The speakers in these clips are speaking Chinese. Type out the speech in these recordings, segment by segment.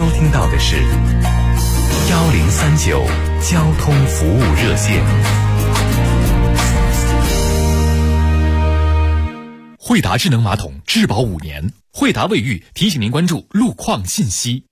收听到的是1039交通服务热线。惠达智能马桶质保5年，惠达卫浴提醒您关注路况信息。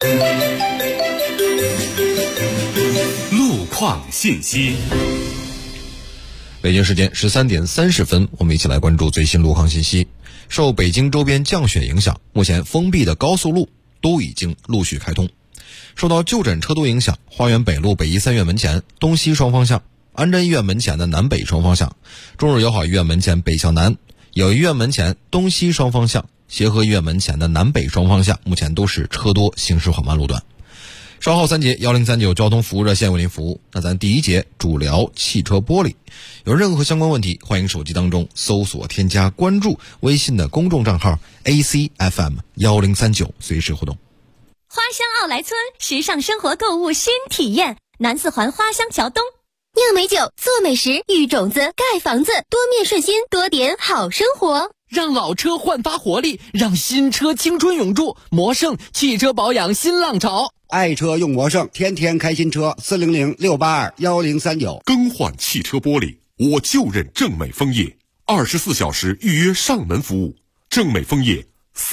路况信息。 北京时间13点30分，我们一起来关注最新路况信息。受北京周边降雪影响，目前封闭的高速路都已经陆续开通。受到就诊车多影响，花园北路北医3院门前东西双方向，安贞医院门前的南北双方向，中日友好医院门前北向南，友谊医院门前东西双方向，协和医院门前的南北双方向目前都是车多行驶缓慢路段。稍后3节1039交通服务热线为您服务。那咱第一节主聊汽车玻璃，有任何相关问题，欢迎手机当中搜索添加关注微信的公众账号 ACFM1039，随时互动。 花乡奥莱村时尚生活购物新体验，南四环花乡桥东， 酿美酒，做美食，育种子，盖房子，多面顺心，多点好生活。 让老车焕发活力，让新车青春永驻。魔盛汽车保养新浪潮， 爱车用魔盛，天天开新车。400-682-1039。 更换汽车玻璃，我就认正美枫叶，24小时预约上门服务。正美枫叶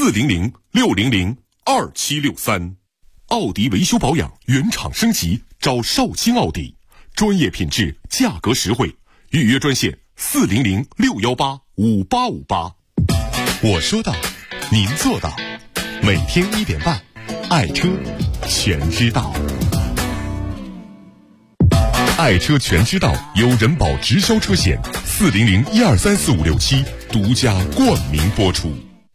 400-600-2763。奥迪维修保养原厂升级，找绍兴奥迪，专业品质，价格实惠。预约专线400-618-5858。我说到，您做到。每天1点半，爱车全知道。爱车全知道由人保直销车险400-1234567独家冠名播出。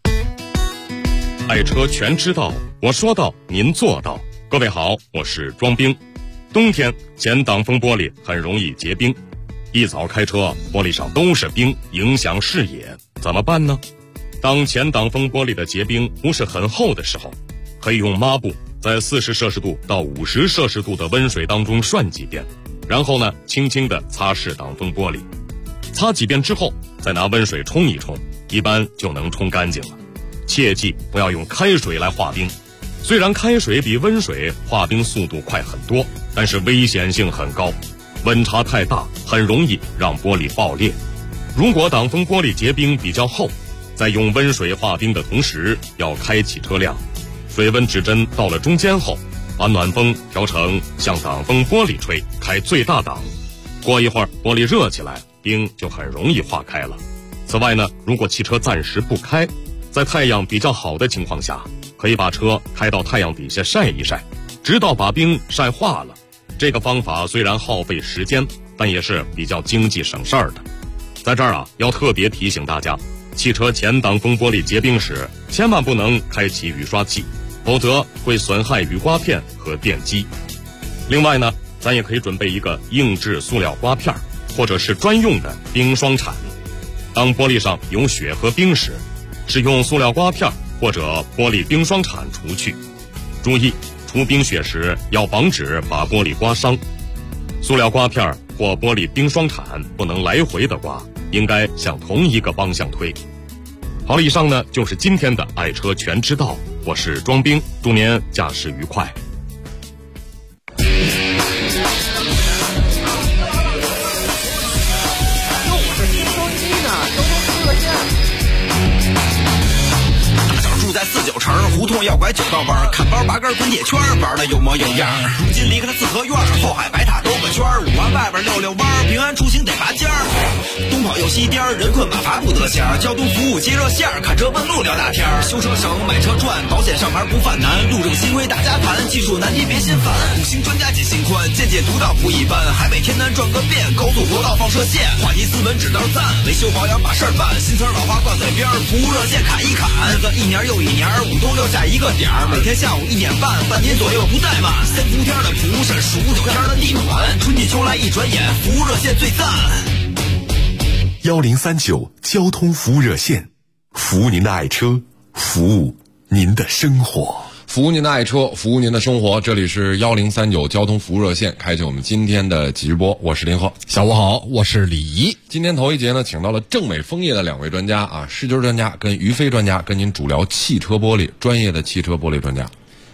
爱车全知道，我说到，您做到。各位好，我是庄兵。冬天前挡风玻璃很容易结冰，一早开车玻璃上都是冰，影响视野，怎么办呢？当前挡风玻璃的结冰不是很厚的时候，可以用抹布在40摄氏度到50摄氏度的温水当中涮几遍，然后呢轻轻地擦拭挡风玻璃，擦几遍之后再拿温水冲一冲，一般就能冲干净了。切记不要用开水来化冰，虽然开水比温水化冰速度快很多，但是危险性很高，温差太大很容易让玻璃爆裂。如果挡风玻璃结冰比较厚，在用温水化冰的同时要开启车辆，水温指针到了中间后，把暖风调成向挡风玻璃吹，开最大档。过一会儿玻璃热起来，冰就很容易化开了。此外呢，如果汽车暂时不开，在太阳比较好的情况下，可以把车开到太阳底下晒一晒，直到把冰晒化了。这个方法虽然耗费时间，但也是比较经济省事儿的。在这儿啊，要特别提醒大家，汽车前挡风玻璃结冰时，千万不能开启雨刷器，否则会损害雨刮片和电机。另外呢，咱也可以准备一个硬质塑料刮片，或者是专用的冰霜铲。当玻璃上有雪和冰时，使用塑料刮片或者玻璃冰霜铲除去。注意，除冰雪时要防止把玻璃刮伤。塑料刮片或玻璃冰霜铲不能来回的刮，应该向同一个方向推。好了，以上呢就是今天的爱车全知道，我是庄兵，祝您驾驶愉快。 在49城胡同要拐9道弯，看包拔根滚铁圈，玩的有模有样。如今离开了四合院，后海白塔兜个圈，5环外边溜弯，平安出行得拔尖儿。东跑又西颠，人困马乏不得闲。交通服务接热线，看车问路聊大天。修车省，买车赚，保险上牌不犯难。路政新规大家谈，技术难题别心烦。5星专家解心宽，见解独到不一般。海北天南转个遍，高速国道放射线。话题斯文指道赞，维修保养把事儿办。新词老话挂嘴边，服务热线砍一砍。日子一年又一年，5都留下一个点儿。每天下午1点半，半年左右不怠慢。3伏天的蒲扇，数9天的地暖，春季秋来一转眼，服务热线最赞。 1039交通服务热线，服务您的爱车，服务您的生活。 服务您的爱车，服务您的生活。这里是1039交通服务热线，开启我们今天的直播。我是林鹤， 下午好，我是李怡。 今天头一节呢，请到了正美枫叶的2位专家啊，视觉专家跟于飞专家，跟您主聊汽车玻璃，专业的汽车玻璃专家。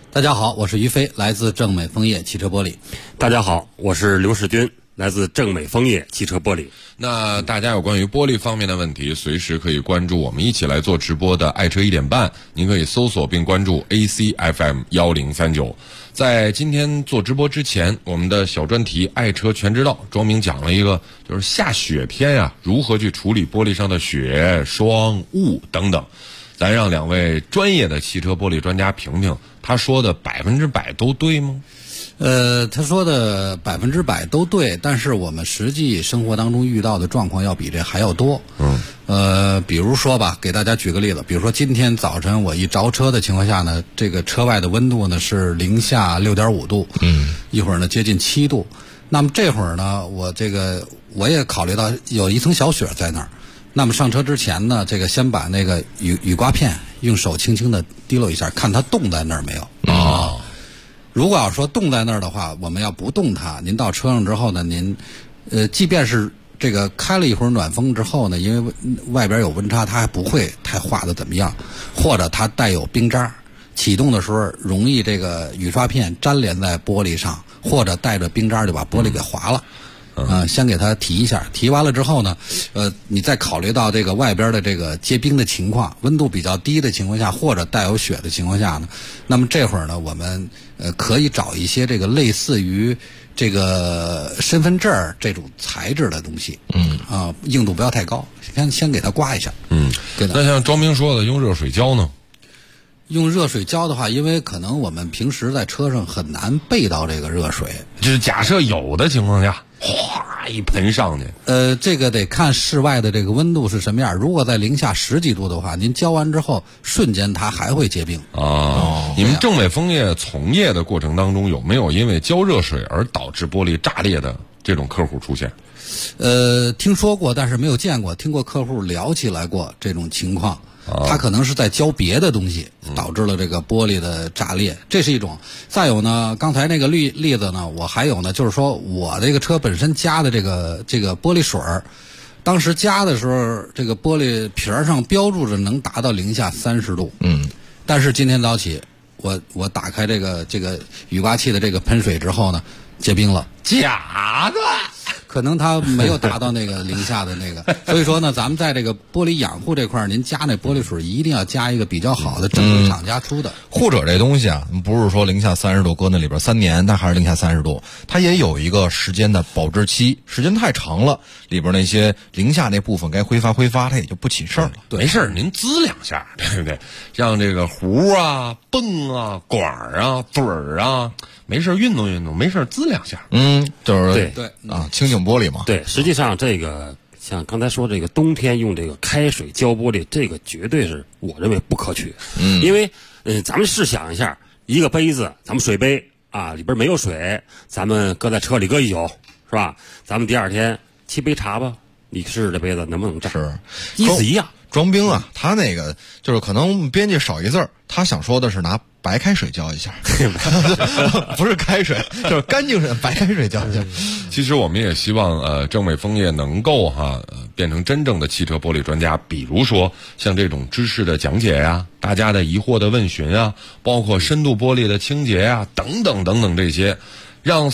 大家好，我是于飞，来自正美枫叶汽车玻璃。 大家好，我是刘世军，来自正美枫叶汽车玻璃。 那大家有关于玻璃方面的问题，随时可以关注我们一起来做直播的爱车1点半，您可以搜索并关注 ACFM 1039。在今天做直播之前，我们的小专题爱车全知道，庄明讲了一个就是下雪天呀，如何去处理玻璃上的雪、霜、雾等等。咱让两位专业的汽车玻璃专家评评，他说的100%都对吗？ 他说的100%都对，但是我们实际生活当中遇到的状况要比这还要多。比如说吧，给大家举个例子，比如说今天早晨我一着车的情况下呢，这个车外的温度呢是零下6.5度，一会儿呢接近7度。那么这会儿呢，我也考虑到有一层小雪在那儿。那么上车之前呢，先把那个雨刮片用手轻轻的滴落一下，看它冻在那儿没有。如果要说冻在那儿的话，我们要不动它，您到车上之后呢，您即便是这个开了一会儿暖风之后呢，因为外边有温差，它还不会太化的怎么样，或者它带有冰渣，启动的时候容易这个雨刷片粘连在玻璃上，或者带着冰渣就把玻璃给划了。先给它提一下，提完了之后呢，你再考虑到这个外边的这个结冰的情况，温度比较低的情况下，或者带有雪的情况下呢，那么这会儿呢，我们可以找一些这个类似于这个身份证这种材质的东西，硬度不要太高，先给它刮一下。 那像庄明说的，用热水浇呢？ 用热水浇的话，因为可能我们平时在车上很难备到这个热水， 就是假设有的情况下，哗一盆上去。 这个得看室外的这个温度是什么样。如果在零下10几度的话，您浇完之后，瞬间它还会结冰。 你们正美枫叶从业的过程当中，有没有因为浇热水而导致玻璃炸裂的这种客户出现？ 听说过，但是没有见过。听过客户聊起来过这种情况。它可能是在浇别的东西，导致了这个玻璃的炸裂，这是一种。再有呢，刚才那个例子呢，我还有呢，就是说我这个车本身加的这个玻璃水儿，当时加的时候，这个玻璃瓶上标注着能达到零下30度。但是今天早起，我打开这个雨刮器的这个喷水之后呢，结冰了。 假的。 可能它没有达到那个零下的那个，所以说呢，咱们在这个玻璃养护这块儿，您加那玻璃水一定要加一个比较好的正规厂家出的。 或者这东西啊，不是说零下30度搁那里边3年，它还是零下30度，它也有一个时间的保质期，时间太长了，里边那些零下那部分该挥发，它也就不起事儿了。没事儿，您滋2下，对不对？让这个壶啊、泵啊、管儿啊、嘴儿啊。没事运动运动，没事滋2下。 就是对啊，清醒玻璃嘛。 对，实际上这个像刚才说这个冬天用这个开水浇玻璃，这个绝对是我认为不可取。因为咱们试想一下，一个杯子，咱们水杯啊里边没有水，咱们搁在车里搁一宿，是吧？咱们第2天沏杯茶吧，你试试这杯子能不能炸？ 是， 意思一样。 庄冰啊，他那个就是可能编辑少一字儿，他想说的是拿白开水浇一下，不是开水，就是干净水白开水浇一下。其实我们也希望正美枫叶能够变成真正的汽车玻璃专家，比如说像这种知识的讲解呀，大家的疑惑的问询啊，包括深度玻璃的清洁呀，等等等等这些，让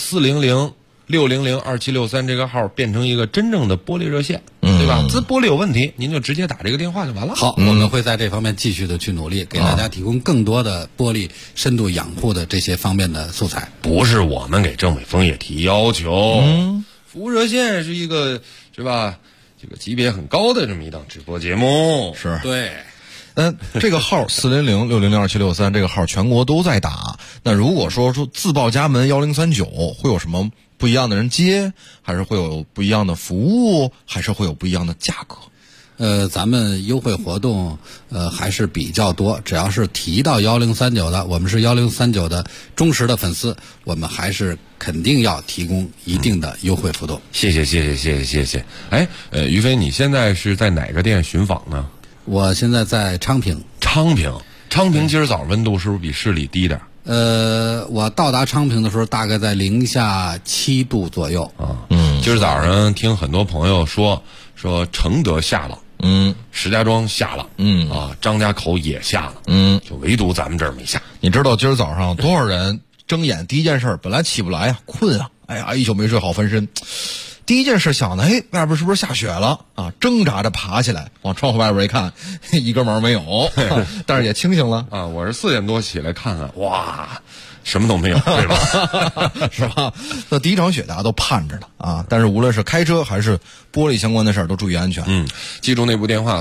400-600-2763这个号变成一个真正的玻璃热线，对吧？滋玻璃有问题，您就直接打这个电话就完了。 好，我们会在这方面继续的去努力，给大家提供更多的玻璃深度养护的这些方面的素材。 不是我们给正美枫叶提要求，服务热线是一个是吧？这个级别很高的这么一档直播节目， 是对。 这个号400-600-2763这个号全国都在打。那如果说自报家门1039，会有什么不一样的人接，还是会有不一样的服务，还是会有不一样的价格？ 咱们优惠活动还是比较多，只要是提到1039的，我们是1039的忠实的粉丝，我们还是肯定要提供一定的优惠幅度。 谢谢。哎，于飞，你现在是在哪个店巡访呢？ 我现在在昌平。昌平今儿早温度是不是比市里低点？ 我到达昌平的时候大概在零下7度左右啊。今儿早上听很多朋友说承德下了石家庄下了，张家口也下了，就唯独咱们这儿没下。 你知道今儿早上多少人睁眼第一件事本来起不来呀，困啊，哎呀，一宿没睡好翻身。第一件事想的，外边是不是下雪了啊？挣扎着爬起来，往窗户外边一看，一根毛没有，但是也清醒了啊。我是4点多起来看看，哇，什么都没有，对吧？ 是吧？那第一场雪大家都盼着呢啊！但是无论是开车还是玻璃相关的事儿，都注意安全。 记住那部电话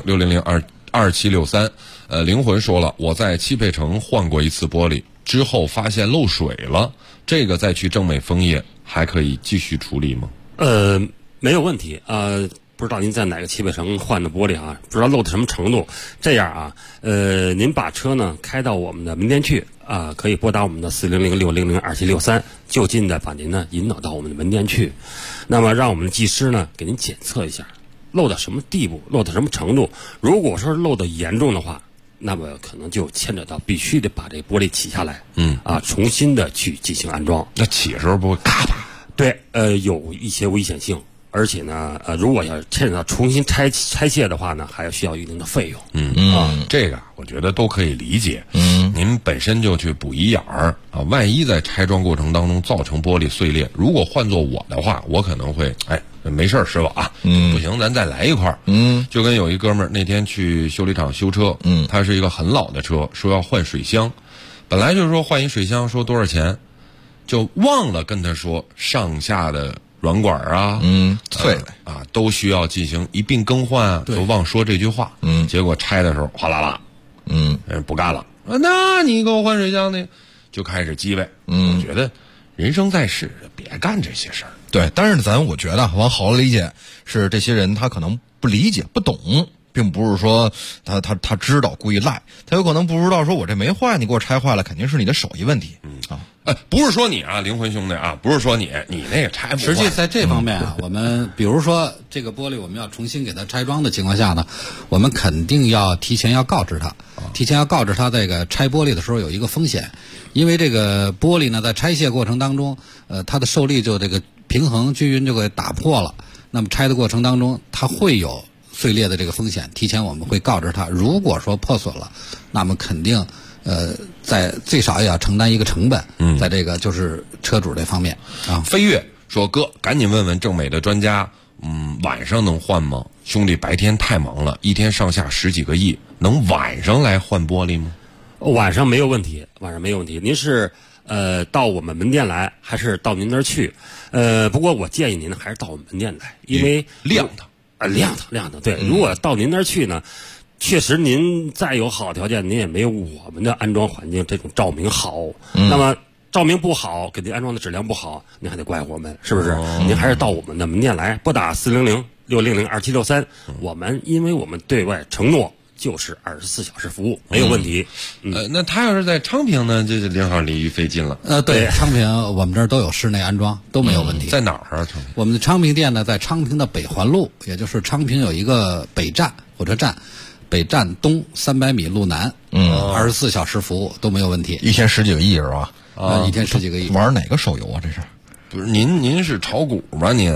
400-600-2763。灵魂说了，我在汽配城换过一次玻璃，之后发现漏水了，这个再去正美枫叶还可以继续处理吗？ 没有问题啊。不知道您在哪个汽配城换的玻璃啊？不知道漏到什么程度。这样啊，您把车呢开到我们的门店去啊，可以拨打我们的400-600-2763，就近的把您呢引导到我们的门店去。那么让我们的技师呢给您检测一下漏到什么地步，漏到什么程度。如果说漏得严重的话，那么可能就牵扯到必须得把这玻璃起下来，重新的去进行安装。 那起的时候不会咔吧？ 对，有一些危险性。而且呢，如果要牵扯到重新拆卸的话呢，还要需要一定的费用。 这个我觉得都可以理解。您本身就去补一眼儿啊，万一在拆装过程当中造成玻璃碎裂，如果换做我的话，我可能会没事儿，师傅啊，不行，咱再来一块儿。就跟有一哥们儿那天去修理厂修车，他是一个很老的车，说要换水箱，本来就是说换一水箱，说多少钱，就忘了跟他说上下的软管啊， 脆了啊，都需要进行一并更换啊，就忘说这句话。结果拆的时候哗啦啦，不干了，那你给我换水箱呢，就开始叽歪。我觉得人生在世，别干这些事儿。 对，但是我觉得往好了理解是这些人他可能不理解不懂，并不是说他知道故意赖，他有可能不知道说我这没坏，你给我拆坏了，肯定是你的手艺问题。 不是说你啊，灵魂兄弟啊，不是说你那个拆不坏。 实际在这方面啊，我们比如说这个玻璃我们要重新给它拆装的情况下呢，我们肯定要提前要告知他，这个拆玻璃的时候有一个风险，因为这个玻璃呢在拆卸过程当中，它的受力就这个平衡均匀就给打破了，那么拆的过程当中它会有碎裂的这个风险，提前我们会告知他，如果说破损了，那么肯定在最少也要承担一个成本，在这个就是车主这方面啊。 飞跃说：“哥，赶紧问问正美的专家，晚上能换吗？兄弟白天太忙了，一天上下10几个亿，能晚上来换玻璃吗？” 晚上没有问题，您是到我们门店来，还是到您那儿去？不过我建议您还是到我们门店来，因为亮堂， 亮堂。对，如果到您那儿去呢，确实您再有好条件，您也没有我们的安装环境这种照明好。那么照明不好，给您安装的质量不好，您还得怪我们，是不是？您还是到我们的门店来，拨打400-600-2763。因为我们对外承诺就是24小时服务，没有问题。 那他要是在昌平呢，这正好离于费近了。 对，昌平我们这儿都有室内安装，都没有问题。 在哪儿啊？昌平？ 我们的昌平店呢，在昌平的北环路，也就是昌平有一个北站火车站，北站东300米路南，24小时服务都没有问题。 一天10几个亿是吧？ 一天10几个亿。 玩哪个手游啊？这是？ 不是您是炒股吧？您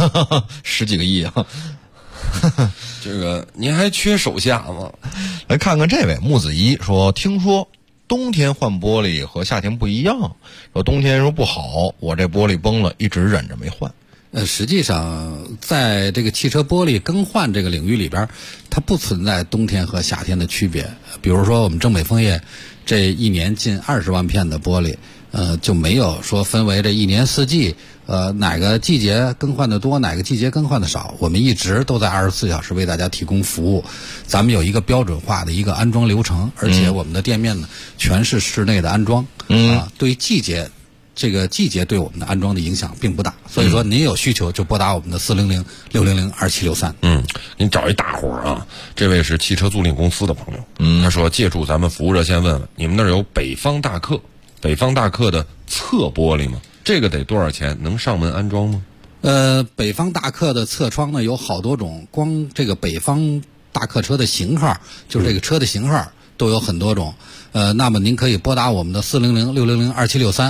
10几个亿啊？ 这个您还缺手下吗？ 来看看这位木子怡说，听说冬天换玻璃和夏天不一样，说冬天说不好，我这玻璃崩了，一直忍着没换。 实际上在这个汽车玻璃更换这个领域里边，它不存在冬天和夏天的区别。比如说我们正美枫叶这一年近20万片的玻璃，就没有说分为这一年四季，哪个季节更换的多，哪个季节更换的少。我们一直都在24小时为大家提供服务。咱们有一个标准化的一个安装流程，而且我们的店面呢全是室内的安装。对这个季节对我们的安装的影响并不大，所以说您有需求就拨打我们的400-600-2763。 您找一大伙儿啊，这位是汽车租赁公司的朋友，他说借助咱们服务热线问问，你们那儿有北方大客的侧玻璃吗？这个得多少钱？能上门安装吗？ 北方大客的侧窗呢有好多种，光这个北方大客车的型号，就是这个车的型号都有很多种。那么您可以拨打我们的400-600-2763。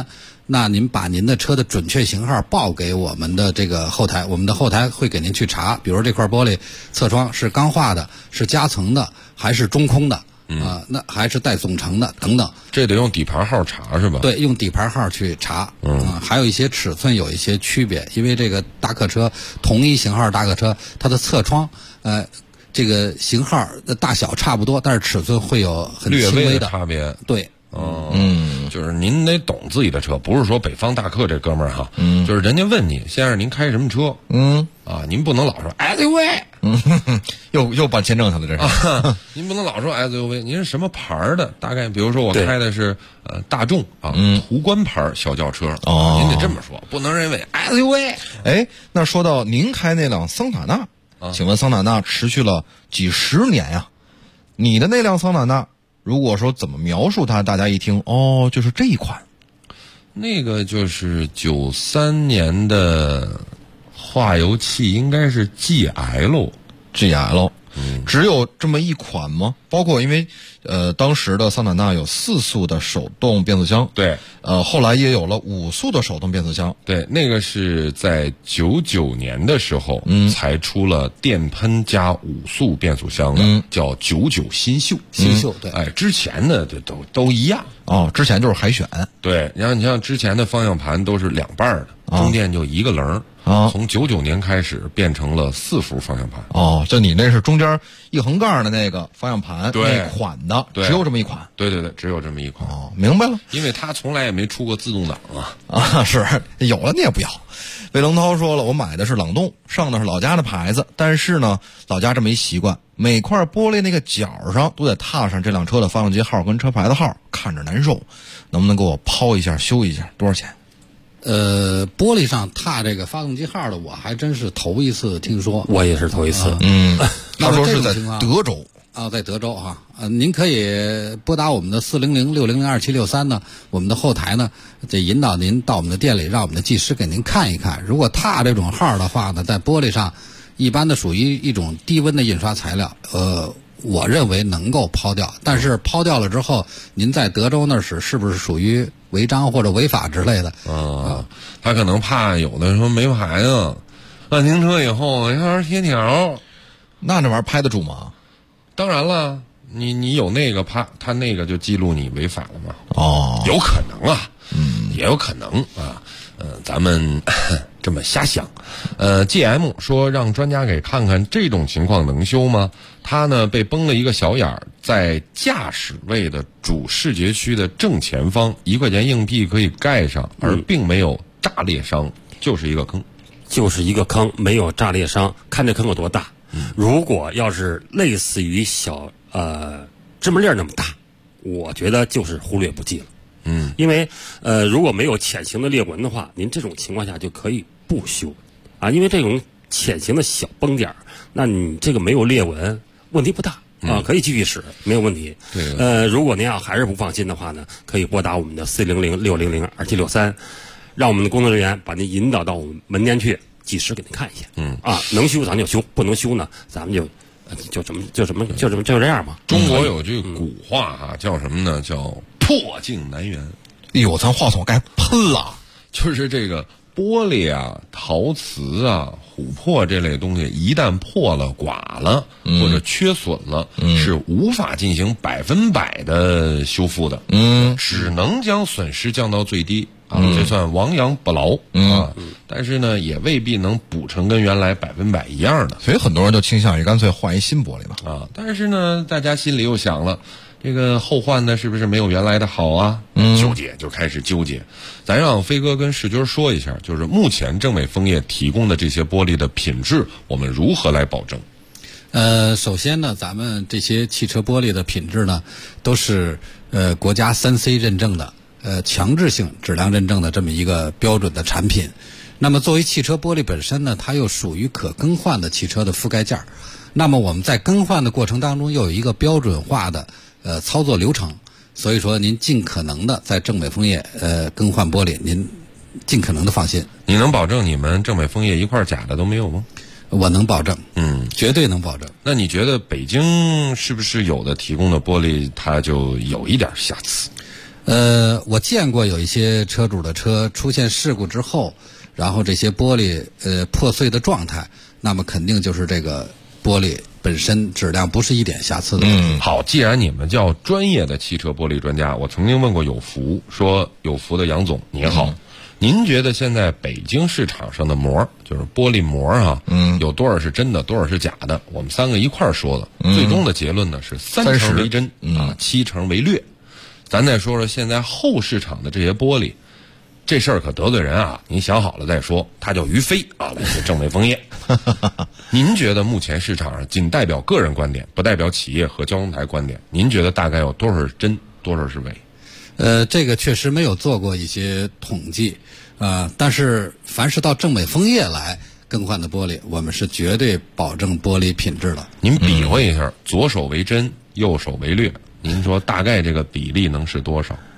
那您把您的车的准确型号报给我们的这个后台，我们的后台会给您去查，比如这块玻璃侧窗是钢化的，是夹层的，还是中空的。那还是带总成的等等， 这得用底盘号查是吧？ 对，用底盘号去查。还有一些尺寸有一些区别，因为这个大客车同一型号大客车，它的侧窗这个型号的大小差不多，但是尺寸会有很略微轻微的差别。 对。 就是您得懂自己的车，不是说北方大客这哥们儿哈，就是人家问你先生您开什么车，您不能老说 SUV， 又办签证去了这是， 您不能老说 SUV， 您是什么牌的？大概比如说我开的是大众啊，途观牌小轿车，您得这么说，不能认为 SUV。 哎，那说到您开那辆桑塔纳，请问桑塔纳持续了几十年呀？你的那辆桑塔纳，如果说怎么描述它，大家一听就是这一款。 那个就是93年的化油器，应该是 GL， 只有这么一款吗？包括因为当时的桑塔纳有4速的手动变速箱， 对， 后来也有了5速的手动变速箱， 对，那个是在99年的时候，才出了电喷加5速变速箱的，叫99新秀， 对， 哎，之前的都一样。 之前就是海选， 对，然后你像之前的方向盘都是2半的，中间就一个棱。从99年开始变成了4幅方向盘。 就你那是中间一横杠的那个方向盘， 对， 那款的，只有这么一款。 对，只有这么一款。 明白了。 因为它从来也没出过自动挡啊。 是有了你也不要。魏龙涛说了，我买的是朗动，上的是老家的牌子，但是呢，老家这么一习惯，每块玻璃那个角上都得踏上这辆车的发动机号跟车牌的号，看着难受。能不能给我抛一下修一下？多少钱？ 玻璃上踏这个发动机号的，我还真是头一次听说。 我也是头一次。 他说是在德州在德州哈。您可以拨打我们的400-600-2763呢，我们的后台呢，这引导您到我们的店里，让我们的技师给您看一看。如果踏这种号的话呢，在玻璃上，一般的属于一种低温的印刷材料，我认为能够抛掉，但是抛掉了之后，您在德州那使是不是属于违章或者违法之类的？ 他可能怕有的说没牌子，按停车以后要是贴条， 那玩意儿拍得住吗？ 当然了，你有那个他那个就记录你违法了嘛。有可能啊，也有可能啊。咱们这么瞎想。GM 说让专家给看看这种情况能修吗？他呢被崩了一个小眼儿，在驾驶位的主视觉区的正前方，1块钱硬币可以盖上，而并没有炸裂伤，就是一个坑， 没有炸裂伤。看这坑有多大？如果要是类似于小芝麻粒那么大，我觉得就是忽略不计了。因为如果没有浅型的裂纹的话，您这种情况下就可以不修啊，因为这种浅型的小崩点，那你这个没有裂纹，问题不大啊，可以继续使，没有问题。如果您要还是不放心的话呢，可以拨打我们的400-600-2763，让我们的工作人员把您引导到我们门店去，技师给您看一下。能修咱就修，不能修呢，咱们就这样吧。 中国有句古话叫什么呢？叫破镜难圆。 咱话筒该喷了。 就是这个玻璃啊、陶瓷啊、琥珀这类东西，一旦破了、剐了或者缺损了，是无法进行100%的修复的。只能将损失降到最低这算亡羊补牢但是呢，也未必能补成跟原来100%一样的。 所以很多人就倾向于干脆换一新玻璃吧。 但是呢，大家心里又想了，这个后换的是不是没有原来的好啊？就开始纠结。咱让飞哥跟世军说一下，就是目前正美枫叶提供的这些玻璃的品质，我们如何来保证？ 首先呢，咱们这些汽车玻璃的品质呢，都是国家3C 认证的，强制性质量认证的这么一个标准的产品。那么作为汽车玻璃本身呢，它又属于可更换的汽车的覆盖件。那么我们在更换的过程当中，又有一个标准化的操作流程，所以说您尽可能的在正美枫叶更换玻璃，您尽可能的放心。 你能保证你们正美枫叶一块假的都没有吗？ 我能保证，绝对能保证。 那你觉得北京是不是有的提供的玻璃它就有一点瑕疵？ 我见过有一些车主的车出现事故之后，然后这些玻璃破碎的状态，那么肯定就是这个玻璃本身质量不是一点瑕疵的问题。 好，既然你们叫专业的汽车玻璃专家，我曾经问过有福，说有福的杨总你好，您觉得现在北京市场上的膜，就是玻璃膜啊，有多少是真的，多少是假的？我们3个一块儿说的，最终的结论呢是3成为真，7成为劣。咱再说说现在后市场的这些玻璃，这事儿可得罪人啊！您想好了再说。他叫于飞啊，来自正美枫叶。您觉得目前市场上仅代表个人观点，不代表企业和交通台观点，您觉得大概有多少是真，多少是伪？ 这个确实没有做过一些统计，但是凡是到正美枫叶来更换的玻璃，我们是绝对保证玻璃品质的。 您比划一下，左手为真，右手为劣，您说大概这个比例能是多少？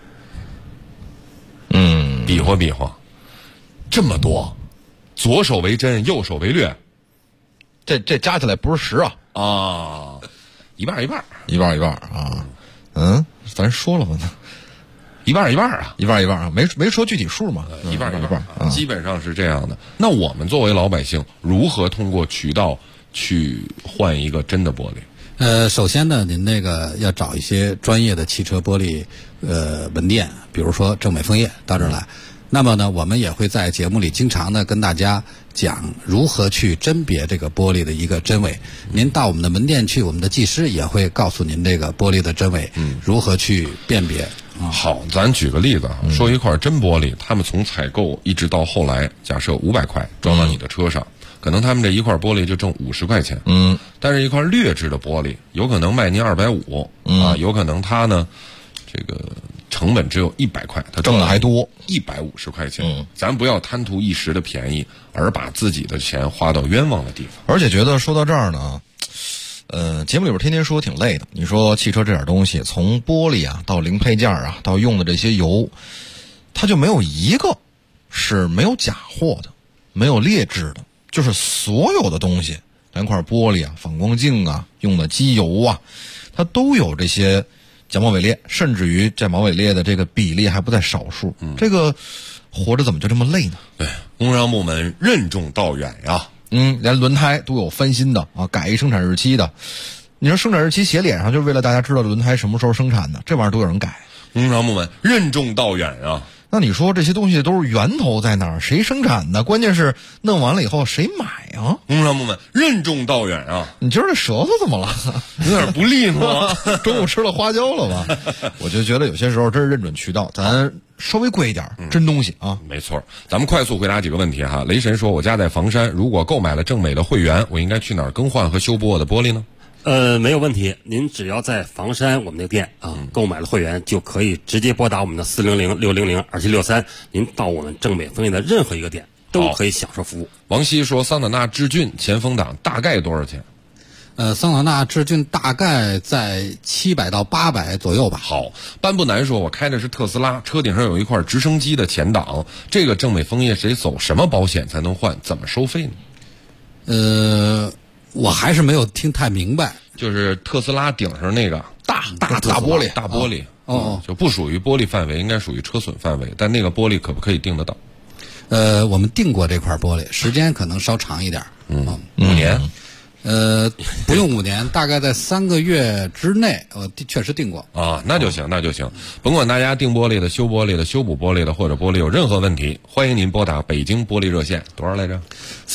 比划比划，这么多，左手为真，右手为劣， 这加起来不是10 啊，一半啊，咱说了吧呢， 一半啊， 一半啊，没说具体数嘛， 一半，基本上是这样的。那我们作为老百姓，如何通过渠道去换一个真的玻璃？ 首先呢，您那个要找一些专业的汽车玻璃门店，比如说正美枫叶到这儿来。那么呢，我们也会在节目里经常的跟大家讲如何去甄别这个玻璃的一个真伪。您到我们的门店去，我们的技师也会告诉您这个玻璃的真伪，如何去辨别。 好，咱举个例子啊，说一块真玻璃，他们从采购一直到后来，假设500块装到你的车上。可能他们这一块玻璃就挣50块钱，但是一块劣质的玻璃有可能卖您250，啊，有可能它呢，这个成本只有100块，它挣的还多 ，150块钱。咱不要贪图一时的便宜，而把自己的钱花到冤枉的地方。 而且觉得说到这儿呢，节目里边天天说挺累的。你说汽车这点东西，从玻璃啊到零配件啊，到用的这些油，它就没有一个是没有假货的，没有劣质的。就是所有的东西，咱块玻璃啊、反光镜啊、用的机油啊，它都有这些假冒伪劣，甚至于假冒伪劣的这个比例还不在少数。这个活着怎么就这么累呢？ 对，工商部门任重道远呀。 连轮胎都有翻新的啊，改一生产日期的。你说生产日期写脸上，就是为了大家知道轮胎什么时候生产的，这玩意儿都有人改。 工商部门任重道远啊。 那你说这些东西都是源头在哪儿？谁生产的？关键是弄完了以后谁买啊？ 工商部门任重道远啊！ 你今儿这舌头怎么了？ 有点不利索。 中午吃了花椒了吧？我就觉得有些时候真是认准渠道，咱稍微贵一点，真东西啊。 没错，咱们快速回答几个问题哈。雷神说，我家在房山，如果购买了正美的会员，我应该去哪儿更换和修补我的玻璃呢？ 没有问题，您只要在房山我们的店啊购买了会员，就可以直接拨打我们的400-600-2763，您到我们正美枫叶的任何一个店都可以享受服务。 王希说，桑塔纳致俊前风挡大概多少钱？ 桑塔纳致俊大概在700到800左右吧。 好，班不难说，我开的是特斯拉，车顶上有一块直升机的前挡，这个正美枫叶谁走什么保险才能换？怎么收费呢？我还是没有听太明白， 就是特斯拉顶上那个大玻璃， 大玻璃，就不属于玻璃范围，应该属于车损范围，但那个玻璃可不可以订得到？ 我们订过这块玻璃，时间可能稍长一点 ，5年。 不用5年，大概在3个月之内，确实订过啊，那就行，那就行。甭管大家订玻璃的、修玻璃的、修补玻璃的，或者玻璃有任何问题，欢迎您拨打北京玻璃热线，多少来着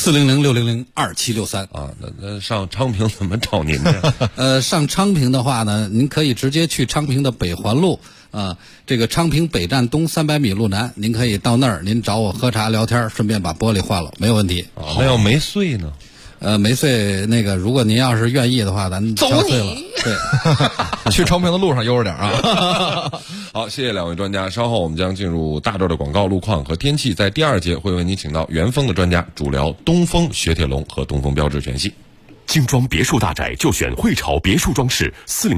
？400-600-2763 啊。那上昌平怎么找您呢？ 上昌平的话呢，您可以直接去昌平的北环路啊，这个昌平北站东300米路南，您可以到那儿，您找我喝茶聊天，顺便把玻璃换了，没有问题。 那要没碎呢？ 没碎，那个如果您要是愿意的话，咱挑碎了。 对，去昌平的路上悠着点啊。 好，谢谢两位专家。稍后我们将进入大周的广告、路况和天气，在第2节会为您请到元丰的专家，主聊东风雪铁龙和东风标致全系。 精装别墅大宅就选汇潮别墅装饰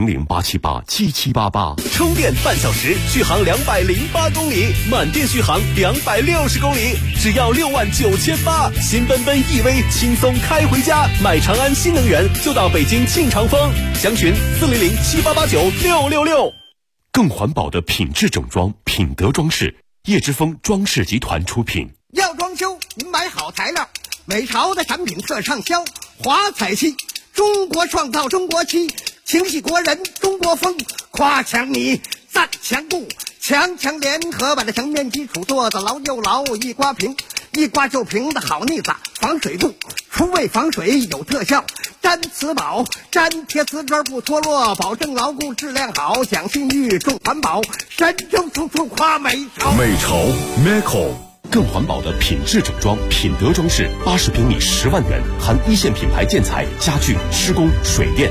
，400-878-7788。 充电半小时，续航208公里，满电续航260公里，只要69800。新奔奔 EV 轻松开回家，买长安新能源就到北京庆长丰，详询400-7889-666。 更环保的品质整装，品德装饰，叶之峰装饰集团出品。 要装修，您买好材料，美潮的产品特畅销，华彩漆，中国创造中国漆，情系国人中国风，夸强你，赞强固，强强联合把这墙面基础做得牢又牢，一刮平，一刮就平的好腻子，防水度，除味防水有特效，粘瓷宝，粘贴瓷砖不脱落，保证牢固质量好，讲信誉重环保，神州处处夸美潮。 美潮 Meco。更环保的品质整装，品德装饰，80平米10万元，含一线品牌建材、家具、施工、水电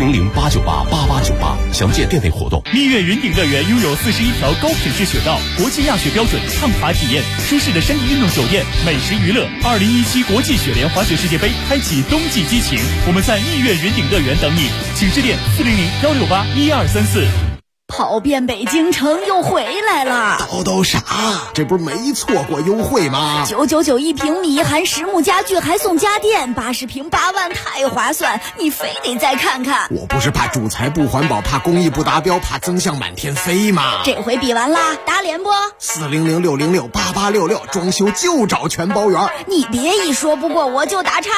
，400-898-8898，详见店内活动。 蜜月云顶乐园拥有41条高品质雪道，国际亚雪标准，畅滑体验，舒适的山地运动酒店，美食娱乐。2017国际雪联滑雪世界杯开启冬季激情，我们在蜜月云顶乐园等你，请致电400-168-1234。 跑遍北京城又回来了， 叨啥？这不是没错过优惠吗 ？999一平米，含实木家具还送家电，80平8万，太划算！你非得再看看。 我不是怕主材不环保，怕工艺不达标，怕增项满天飞吗？ 这回比完啦，打脸不 ？400-606-8866，装修就找全包圆。 你别一说不过我就打岔。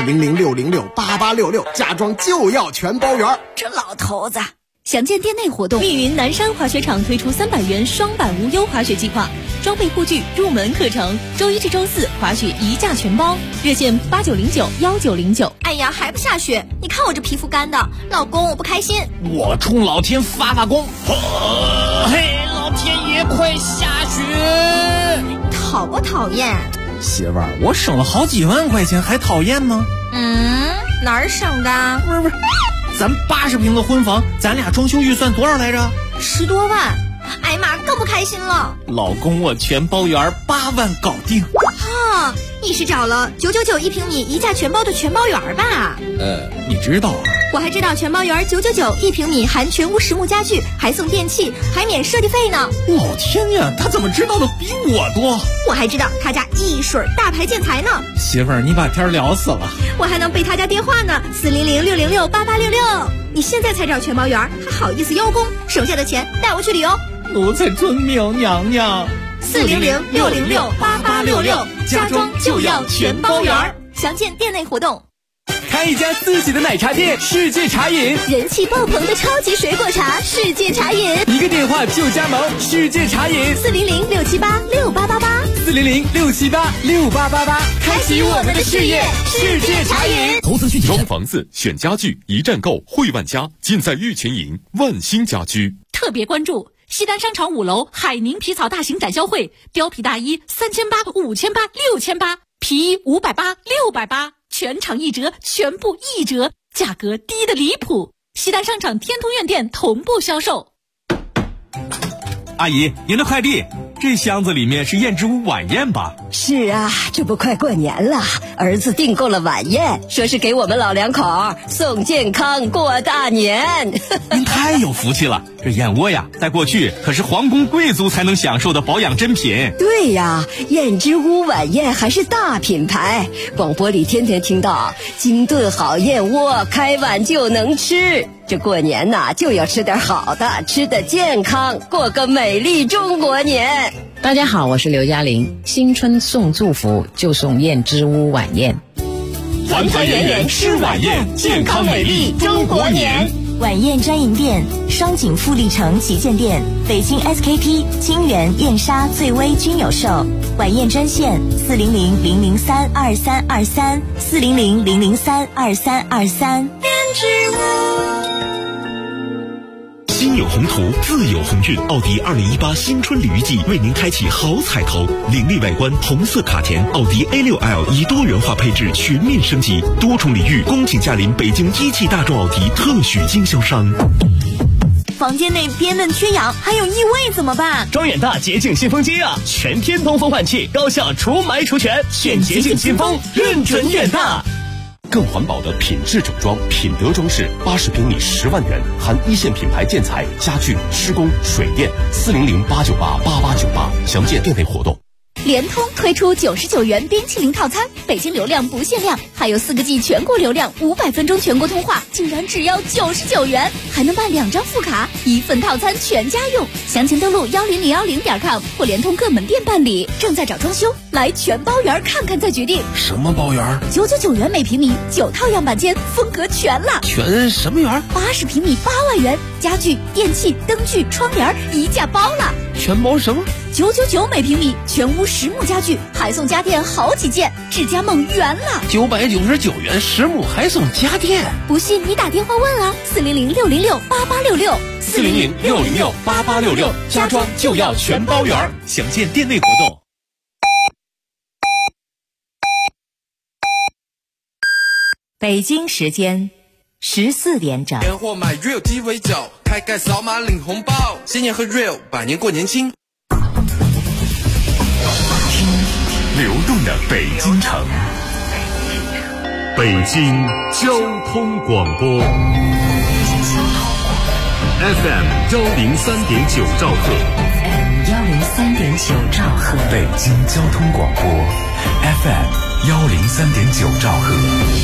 400-606-8866，家装就要全包圆。 这老头子。详见店内活动。密云南山滑雪场推出300元双板无忧滑雪计划，装备护具入门课程，周一至周四滑雪一价全包，热线8909-1909。哎呀，还不下雪？你看我这皮肤干的，老公我不开心。 我冲老天发功，嘿，老天爷快下雪！ 讨不讨厌？ 媳妇儿，我省了好几万块钱，还讨厌吗？ 哪儿省的？ 不是。咱80平的婚房，咱俩装修预算多少来着 ？10多万。哎呀妈，更不开心了。 老公，我全包圆，8万搞定。 哈，你是找了999一平米一价全包的全包圆吧？ 你知道啊？ 我还知道全包圆999一平米，含全屋实木家具，还送电器，还免设计费呢。 老天呀，他怎么知道的比我多？ 我还知道他家一水大牌建材呢。 媳妇儿，你把天聊死了。 我还能背他家电话呢，400-606-8866。你现在才找全包圆，还好意思邀功？省下的钱带我去旅游。 奴才遵命，娘娘。 400-606-8866，家装就要全包圆。详见店内活动。 开一家自己的奶茶店，世界茶饮， 人气爆棚的超级水果茶，世界茶饮， 一个电话就加盟，世界茶饮 ，400-678-6888，400-678-6888，开启我们的事业，世界茶饮。 投资需求，装房子、选家具，一站购，汇万家，尽在玉泉营万兴家居。 特别关注西单商场5楼海宁皮草大型展销会，貂皮大衣3800、5800、6800，皮衣580、680。全场1折，全部1折，价格低得离谱。西单商场天通苑店同步销售。 阿姨，您的快递，这箱子里面是燕之屋晚宴吧？ 是啊，这不快过年了，儿子订购了晚宴，说是给我们老两口送健康过大年。 您太有福气了，这燕窝呀，在过去可是皇宫贵族才能享受的保养珍品。 对呀，燕之屋晚宴还是大品牌，广播里天天听到精炖好燕窝，开碗就能吃。这过年呐，就要吃点好的，吃得健康，过个美丽中国年。 大家好，我是刘嘉玲。新春送祝福就送燕之屋晚宴， 团团圆圆吃晚宴，健康美丽中国年。晚宴专营店：双井富力城旗舰店、北京 SKP、金源、燕莎、醉威均有售。晚宴专线400-003-2323，400-003-2323。燕之屋。 心有宏图，自有鸿运。奥迪2018新春鲤鱼季为您开启好彩头，凌厉外观，红色卡钿，奥迪 A6L 以多元化配置全面升级，多重礼遇，恭请驾临北京一汽大众奥迪特许经销商。 房间内憋闷缺氧，还有异味怎么办？ 装远大洁净新风机啊，全天通风换气，高效除霾除醛，选洁净新风，认准远大。 更环保的品质整装，品德装饰，80平米10万元，含一线品牌建材、家具、施工、水电，400-898-8898，详见店内活动。 联通推出99元冰淇淋套餐，北京流量不限量，还有4个 G 全国流量，500分钟全国通话，竟然只要99元，还能办2张副卡，1份套餐全家用。详情登录10010.com 或联通各门店办理。正在找装修，来全包园看看再决定。 什么包园 ？999元每平米，9套样板间，风格全了。 全什么园 ？80平米8万元，家具、电器、灯具、窗帘一价包了。 全包什么 ？999每平米，全屋实木家具，还送家电好几件，智家梦圆了。 999元实木还送家电， 不信你打电话问啊，400-606-8866，400-606-8866，家装就要全包圆。 详见店内活动。 北京时间14点整。 年货买 Real 鸡尾酒，开盖扫码领红包，新年喝 Real， 百年过年轻。 流动的北京城，北京交通广播 FM 103.9兆赫 103.9兆赫， 北京交通广播 FM 103.9兆赫。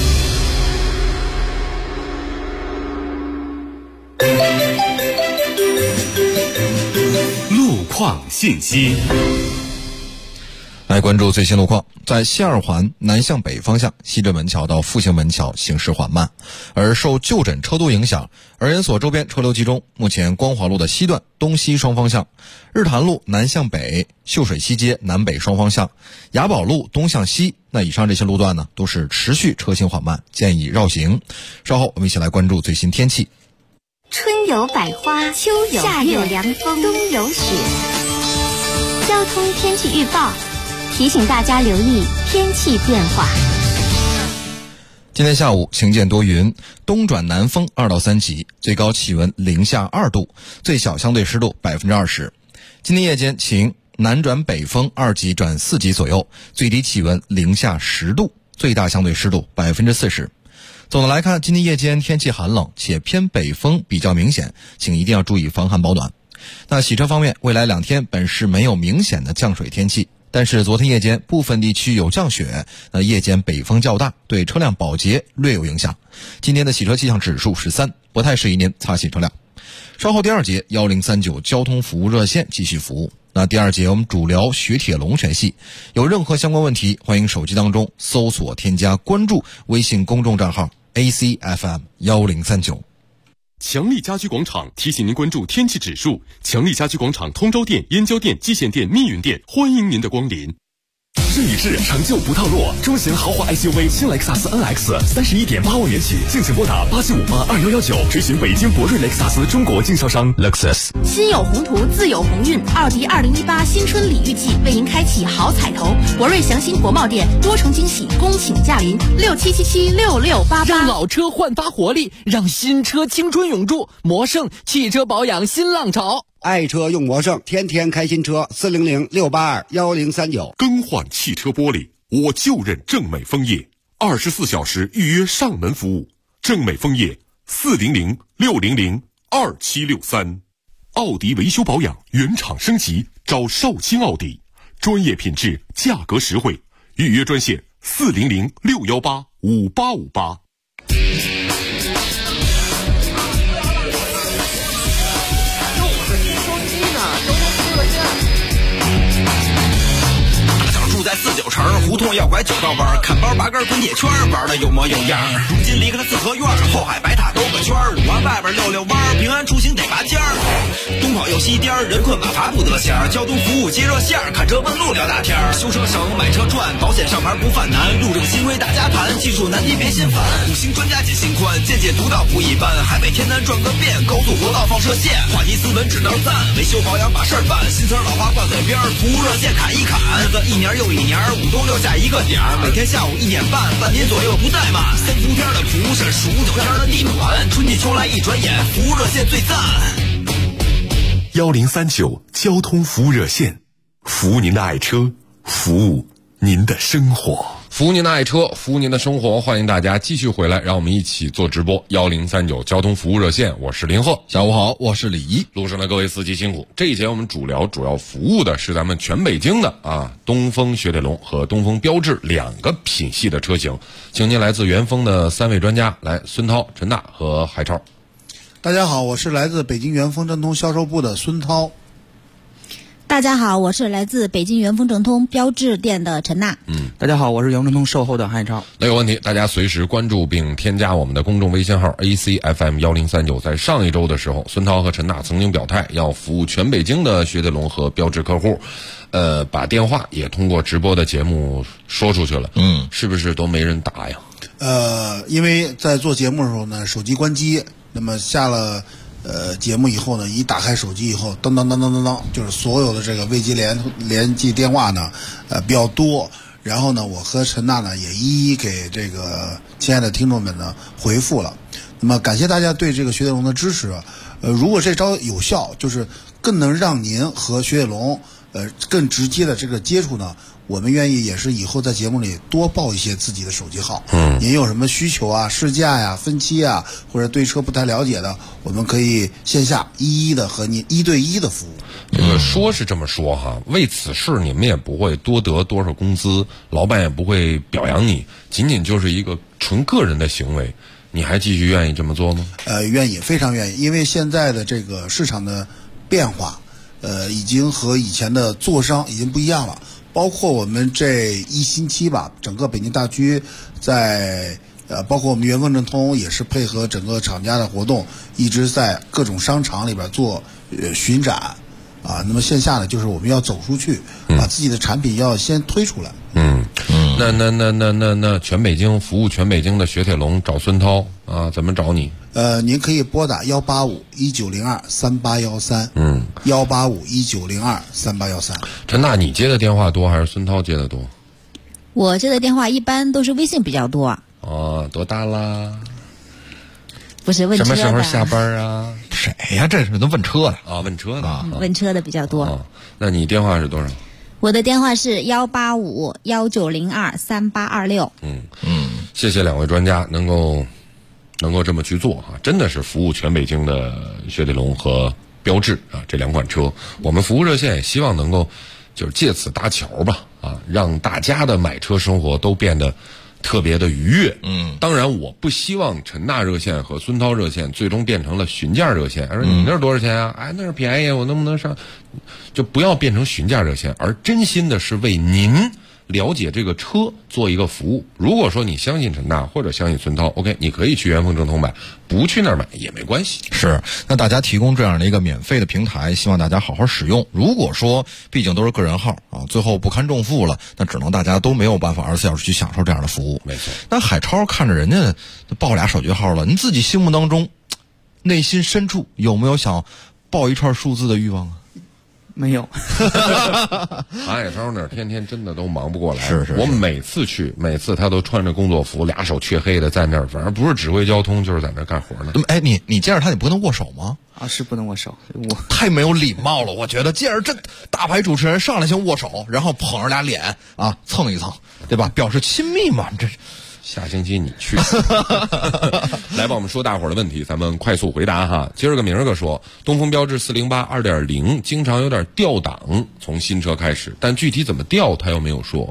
路况信息。 来关注最新路况，在西二环南向北方向西直门桥到复兴门桥行驶缓慢，而受就诊车多影响，而研所周边车流集中。目前光华路的西段东西双方向，日坛路南向北，秀水西街南北双方向，雅宝路东向西，那以上这些路段呢都是持续车行缓慢，建议绕行。稍后我们一起来关注最新天气。 春有百花，秋有夏有凉风，冬有雪。交通天气预报提醒大家留意天气变化。 今天下午晴间多云，东转南风2到3级，最高气温零下2度，最小相对湿度20%。今天夜间晴，南转北风2级转4级左右，最低气温零下10度，最大相对湿度40%。总的来看，今天夜间天气寒冷且偏北风比较明显，请一定要注意防寒保暖。那洗车方面，未来2天本市没有明显的降水天气，但是昨天夜间部分地区有降雪，那夜间北风较大，对车辆保洁略有影响。今天的洗车气象指数是3，不太适宜您擦洗车辆。稍后第2节1039交通服务热线继续服务。那第2节我们主聊雪铁龙全系，有任何相关问题，欢迎手机当中搜索添加关注微信公众账号 ACFM 1039。 强力家居广场提醒您关注天气指数。强力家居广场通州店、燕郊店、蓟县店、密云店，欢迎您的光临。 试一试，成就不套路。中型豪华 SUV 新雷克萨斯 NX 31.8万元起，敬请拨打87582119，垂询北京博瑞雷克萨斯中国经销商 Lexus。 心有宏图，自有鸿运。奥迪2018新春礼遇季为您开启好彩头，博瑞祥鑫国贸店多重惊喜恭请驾临，67776688。 让老车焕发活力，让新车青春永驻。魔盛汽车保养新浪潮。 爱车用魔盛，天天开新车，400-682-1039。 更换汽车玻璃，我就认正美枫叶，24小时预约上门服务。正美枫叶400-600-2763。奥迪维修保养原厂升级，找少卿奥迪，专业品质，价格实惠。预约专线400-618-5858。 在49城胡同要拐9道弯，看包拔根滚铁圈，玩的有模有样。如今离开了四合院，后海白塔兜个圈，5环外边溜弯，平安出行得拔尖儿。东跑又西颠，人困马乏不得闲。交通服务接热线，看车问路聊大天。修车省，买车赚，保险上牌不犯难。路政新规大家谈，技术难题别心烦。5星专家解心宽，见解独到不一般。海北天南转个遍，高速国道放射线。话题斯文只能赞，维修保养把事儿办。新词老话挂嘴边，服务热线砍一砍。日子一年又一年，5都6下一个点儿，每天下午1点半，半年左右不怠慢。3伏天的服务是数9天的地暖，春季秋来一转眼，服务热线最赞。 1039交通服务热线，服务您的爱车，服务您的生活。 服务您的爱车，服务您的生活，欢迎大家继续回来，让我们一起做直播。1039交通服务热线，我是林鹤。 下午好，我是李怡。 路上的各位司机辛苦。这一节我们主要服务的是咱们全北京的东风雪铁龙和东风标致2个品系的车型，请您来自元丰的3位专家，来孙涛、陈大和海超。 大家好，我是来自北京元丰正通销售部的孙涛。 大家好，我是来自北京元丰正通标致店的陈娜。 大家好，我是元丰正通售后的海超。 没有问题，大家随时关注并添加我们的公众微信号 ACFM1039。在上一周的时候，孙涛和陈娜曾经表态要服务全北京的雪铁龙和标致客户，把电话也通过直播的节目说出去了。是不是都没人打呀？ 因为在做节目的时候呢，手机关机，那么下了节目以后呢，一打开手机以后，噔噔噔噔噔噔，就是所有的这个未接联系电话呢，比较多。然后呢，我和陈娜呢也一一给这个亲爱的听众们呢回复了。那么感谢大家对这个雪铁龙的支持。如果这招有效，就是更能让您和雪铁龙更直接的这个接触呢，我们愿意也是以后在节目里多报一些自己的手机号。您有什么需求啊、试驾呀、分期啊，或者对车不太了解的，我们可以线下一一的和您1对1的服务。 这个说是这么说哈，为此事你们也不会多得多少工资，老板也不会表扬你，仅仅就是一个纯个人的行为，你还继续愿意这么做吗？ 愿意，非常愿意，因为现在的这个市场的变化，已经和以前的做商已经不一样了。包括我们这1星期吧，整个北京大区在包括我们元丰正通也是配合整个厂家的活动，一直在各种商场里边做巡展那么线下呢，就是我们要走出去，把自己的产品要先推出来。 那全北京服务全北京的雪铁龙找孙涛怎么找你？ 您可以拨打185-1902-3813。185-1902-3813。 陈娜，你接的电话多还是孙涛接的多？ 我接的电话一般都是微信比较多。 多大啦？ 不是问车的。 什么时候下班啊？ 谁呀？这是都问车的问车的问车的比较多。 那你电话是多少？ 我的电话是185-1902-3826。 谢谢2位专家能够这么去做真的是服务全北京的雪铁龙和标致这2款车。我们服务热线也希望能够就是借此搭桥吧让大家的买车生活都变得特别的愉悦。当然我不希望陈娜热线和孙涛热线最终变成了询价热线，说你那是多少钱啊？那是便宜，我能不能上？就不要变成询价热线，而真心的是为您了解这个车做一个服务。如果说你相信陈大或者相信孙涛 OK， 你可以去元丰正通买，不去那儿买也没关系。 是，那大家提供这样的一个免费的平台，希望大家好好使用。如果说毕竟都是个人号最后不堪重负了，那只能大家都没有办法24小时去享受这样的服务。 没错。 那海超看着人家报俩手机号了，您自己心目当中内心深处有没有想报一串数字的欲望啊？ 没有。 海超那儿天天真的都忙不过来。 是。 我每次去，每次他都穿着工作服，俩手黢黑的在那儿，反正不是指挥交通，就是在那儿干活呢。 你见着他你不能握手吗？ 是不能握手， 我太没有礼貌了。我觉得见着这大牌主持人上来先握手，然后捧着俩脸蹭一蹭，对吧？表示亲密嘛。这下星期你去来吧，我们说大伙儿的问题，咱们快速回答哈。今儿个明儿个说，东风标致408 2.0 经常有点掉档，从新车开始，但具体怎么掉他又没有说。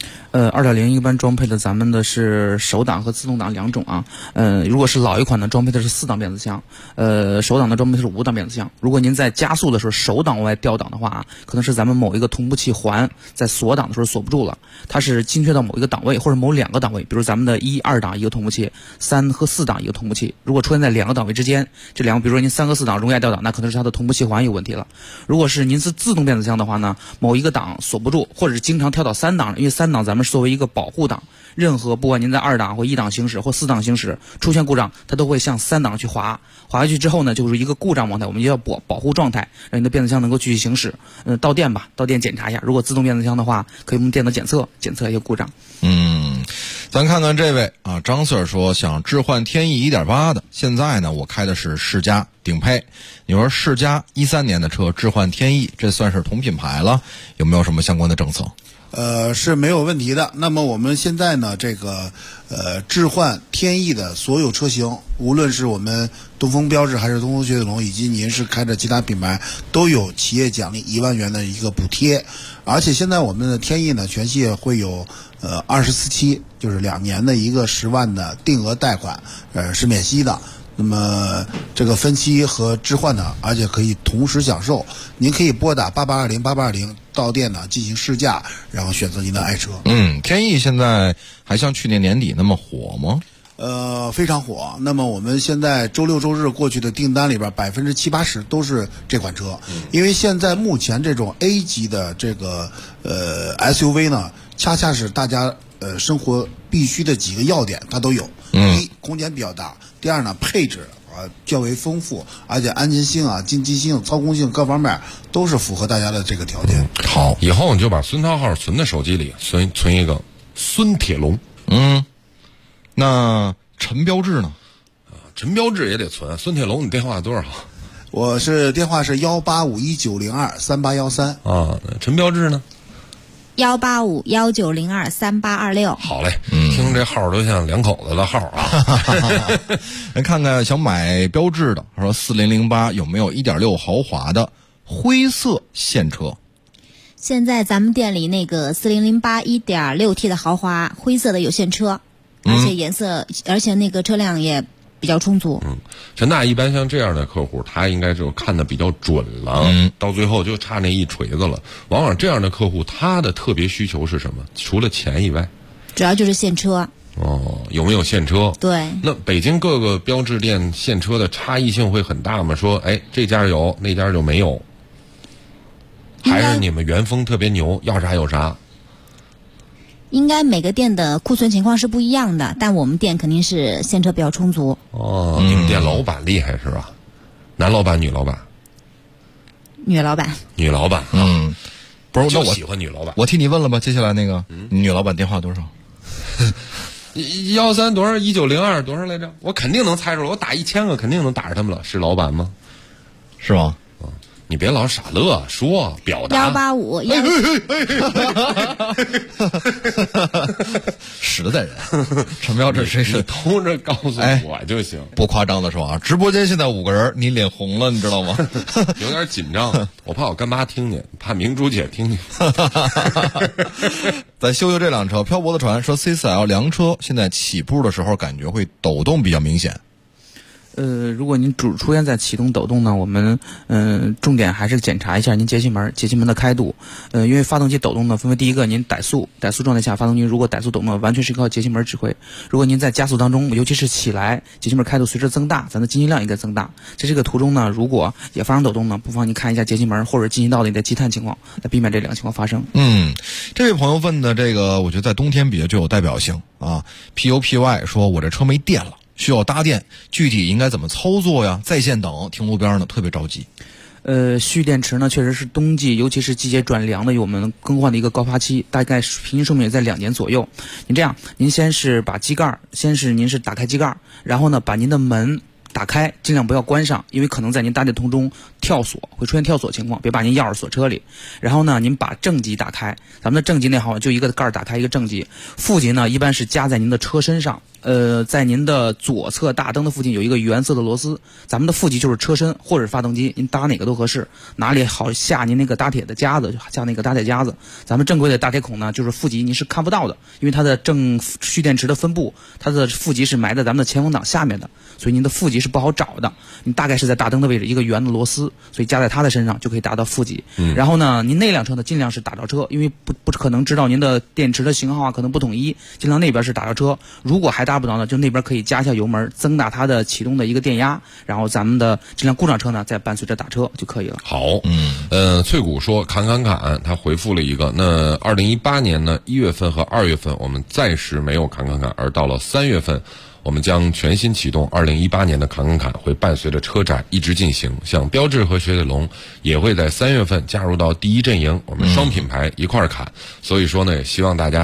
2.0 一般装配的咱们的是手挡和自动挡2种啊。如果是老一款的装配的是4档变速箱，手挡的装配的是5档变速箱。如果您在加速的时候手挡往外掉档的话可能是咱们某一个同步器环在锁档的时候锁不住了，它是精确到某一个档位或者某2个档位，比如咱们的1、2档一个同步器，3和4档一个同步器，如果出现在2个档位之间，这2个比如说您3和4档容易掉档，那可能是它的同步器环有问题了。如果是您是自动变速箱的话呢，某一个档锁不住，或者是经常跳到3档，因为3档咱们作为一个保护档，任何不管您在2档或1档行驶或4档行驶出现故障，它都会向3档去滑下去之后呢，就是一个故障状态，我们就要保护状态，让你的变速箱能够继续行驶。到店检查一下，如果自动变速箱的话，可以用电脑检测一些故障。 咱看看这位张 Sir 说想置换天翼 1.8 的，现在呢我开的是世嘉顶配。你说世嘉13年的车置换天翼，这算是同品牌了，有没有什么相关的政策？ 是没有问题的。那么我们现在呢，这个置换天翼的所有车型，无论是我们东风标致还是东风雪铁龙，以及您是开着其他品牌，都有企业奖励1万元的一个补贴。而且现在我们的天翼呢，全系会有24期，就是2年的一个10万的定额贷款，是免息的。那么这个分期和置换呢，而且可以同时享受。您可以拨打8820到店呢进行试驾，然后选择您的爱车。 天翼现在还像去年年底那么火吗？ 非常火。那么我们现在周六周日过去的订单里边70%-80%都是这款车，因为现在目前这种 A 级的这个SUV 呢，恰恰是大家生活必须的几个要点它都有。一，空间比较大；第二呢，配置较为丰富，而且安全性经济性、操控性各方面都是符合大家的这个条件。 好，以后你就把孙涛号存在手机里，存一个孙铁龙。 那陈标志呢？ 陈标志也得存。孙铁龙，你电话多少？ 我是电话是18519023813 啊。陈标志呢 ？18519023826。 好嘞，听这号都像两口子的号啊。 来看看想买标致的，他说4008有没有1.6豪华的灰色现车？ 现在咱们店里那个4008 1.6T 的豪华灰色的有现车，而且颜色，而且那个车辆也比较充足。 陈大一般像这样的客户，他应该就看得比较准了，到最后就差那一锤子了。往往这样的客户，他的特别需求是什么？除了钱以外， 主要就是现车。 有没有现车？ 对。 那北京各个标致店现车的差异性会很大吗？说，这家有，那家就没有？还是你们元丰特别牛，要啥有啥？ 应该每个店的库存情况是不一样的，但我们店肯定是现车比较充足。 你们店老板厉害是吧？男老板、女老板？ 女老板。 女老板。 不是，那我喜欢女老板。 我替你问了吧，接下来那个女老板电话多少 ？13多少？1902多少来着？我肯定能猜出来，我打1000个肯定能打着他们了。是老板吗？ 是吗？ 你别老傻乐，说表达。 185。 实在人，陈标志真是通着告诉我就行。 不夸张的说啊，直播间现在5个人，你脸红了，你知道吗？ 有点紧张，我怕我干妈听见，怕明珠姐听见。 咱修这辆车，漂泊的船说 C4L 凉车现在起步的时候感觉会抖动比较明显。 如果您出现在启动抖动呢，我们重点还是检查一下您节气门的开度。因为发动机抖动呢，分为第一个，您怠速状态下，发动机如果怠速抖动，完全是靠节气门指挥。如果您在加速当中，尤其是起来，节气门开度随之增大，咱的进气量应该增大。在这个途中呢，如果也发生抖动呢，不妨您看一下节气门或者进气道里的积碳情况，来避免这两个情况发生。 这位朋友问的这个，我觉得在冬天比较具有代表性啊。PUPY 说，我这车没电了。需要搭电，具体应该怎么操作呀？在线等，停路边呢，特别着急。 蓄电池呢，确实是冬季，尤其是季节转凉的，有我们更换的一个高发期，大概平均寿命也在2年左右。您这样，您先是打开机盖，然后呢，把您的门打开，尽量不要关上，因为可能在您搭电途中跳锁，会出现跳锁情况，别把您钥匙锁车里。然后呢，您把正极打开，咱们的正极那好就一个盖打开一个正极，副极呢一般是夹在您的车身上。在您的左侧大灯的附近有一个原色的螺丝，咱们的副极就是车身或者是发动机，您搭哪个都合适，哪里好下您那个打铁的夹子，下那个打铁夹子。咱们正规的打铁孔呢，就是副极您是看不到的，因为它的正蓄电池的分布，它的副极是埋在咱们的前风挡下面的，所以您的副极是不好找的。您大概是在大灯的位置一个圆的螺丝，所以夹在它的身上就可以达到副极。然后呢，您那辆车呢尽量是打着车，因为不可能知道您的电池的型号可能不统一，尽量那边是打着车。如果还达不到呢，就那边可以加一下油门，增大它的启动的一个电压，然后咱们的这辆故障车呢再伴随着打车就可以了。 好，翠谷说砍，他回复了一个，那2018年呢1月份和2月份我们暂时没有砍，而到了3月份。我们将全新启动2018年的砍，会伴随着车展一直进行。像标致和雪铁龙也会在3月份加入到第一阵营，我们双品牌一块儿砍。所以说呢，也希望大家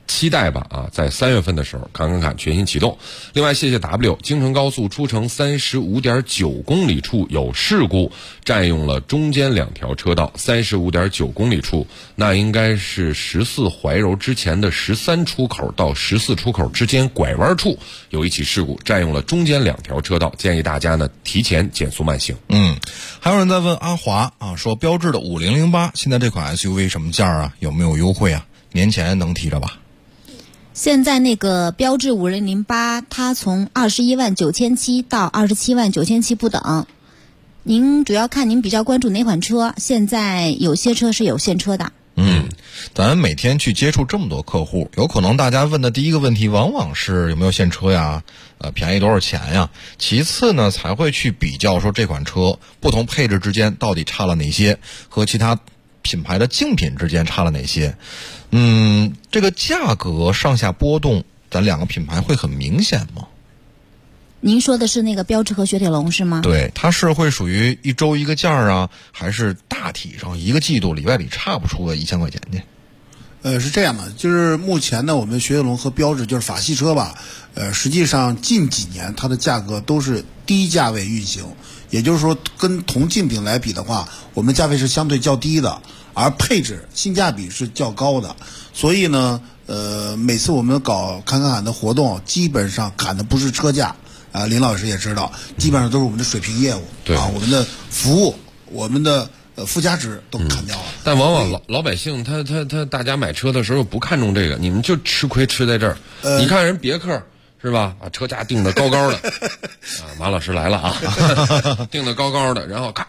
期待吧啊，在3月份的时候看全新启动。另外谢谢 W， 京承高速出城 35.9 公里处有事故，占用了中间2条车道。35.9 公里处那应该是14怀柔之前的13出口到14出口之间拐弯处有一起事故，占用了中间2条车道，建议大家呢提前减速慢行。 还有人在问阿华啊，说标致的5008现在这款 SUV 什么价啊？有没有优惠啊？年前能提着吧？ 现在那个标致5008，它从21.97万到27.97万不等。您主要看您比较关注哪款车？现在有些车是有现车的。 咱每天去接触这么多客户，有可能大家问的第一个问题往往是有没有现车呀，便宜多少钱呀？其次呢，才会去比较说这款车不同配置之间到底差了哪些，和其他品牌的竞品之间差了哪些。这个价格上下波动，咱2个品牌会很明显吗？ 您说的是那个标致和雪铁龙是吗？ 对，它是会属于一周一个价啊，还是大体上一个季度里外里差不出个1000块钱去？ 是这样的，就是目前呢，我们雪铁龙和标致就是法系车吧，实际上近几年它的价格都是低价位运行，也就是说跟同竞品来比的话，我们价位是相对较低的，而配置性价比是较高的。所以呢，每次我们搞侃的活动，基本上砍的不是车价啊，林老师也知道，基本上都是我们的水平业务， 对啊，我们的服务，我们的附加值都砍掉了。 但往往老百姓他大家买车的时候不看重这个，你们就吃亏吃在这儿。你看人别克是吧？把车价定得高高的，马老师来了啊，定得高高的，然后咔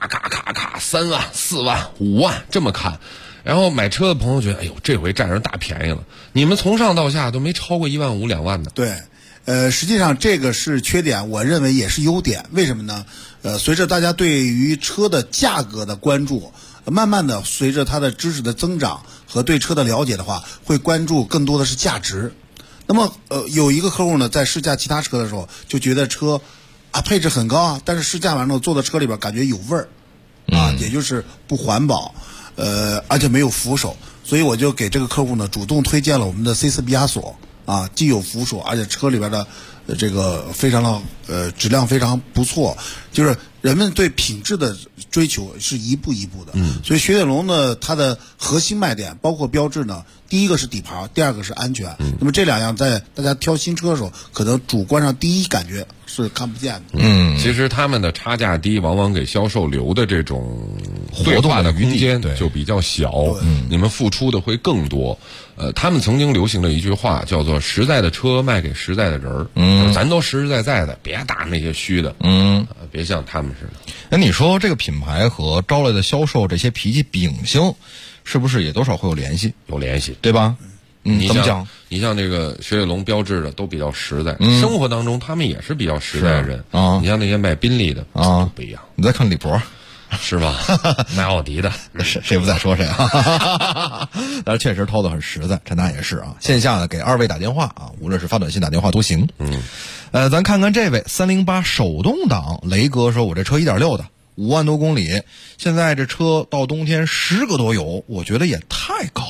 3万、4万、5万这么看。然后买车的朋友觉得，哎呦，这回占人大便宜了。你们从上到下都没超过1万5、2万的。 对，实际上这个是缺点，我认为也是优点。为什么呢？随着大家对于车的价格的关注，慢慢的随着它的知识的增长和对车的了解的话，会关注更多的是价值。那么有一个客户呢，在试驾其他车的时候，就觉得车啊配置很高啊，但是试驾完之后坐到车里边感觉有味儿啊，也就是不环保，而且没有扶手，所以我就给这个客户呢主动推荐了我们的 C4 比亚索啊，既有扶手，而且车里边的这个非常的质量非常不错，就是人们对品质的追求是一步一步的。所以雪铁龙呢，它的核心卖点包括标致呢，第一个是底盘，第二个是安全。那么这2样在大家挑新车的时候，可能主观上第一感觉是看不见的。 其实他们的差价低，往往给销售留的这种对话的空间就比较小，你们付出的会更多。他们曾经流行的一句话叫做"实在的车卖给实在的人儿"，咱都实实在在的，别打那些虚的，别像他们似的。 那你说这个品牌和招来的销售这些脾气秉性，是不是也多少会有联系？ 有联系， 对吧？怎么讲？ 你像这个雪铁龙、标致的都比较实在，生活当中他们也是比较实在的人啊。 你像那些卖宾利的啊， 不一样。 你再看李博。 是吧？卖奥迪的， 谁不在说谁啊？但是确实掏得很实在，陈大也是啊。线下呢给2位打电话啊，无论是发短信打电话都行。咱看看这位308手动挡，雷哥说我这车1.6的5万多公里，现在这车到冬天10个多油，我觉得也太高了。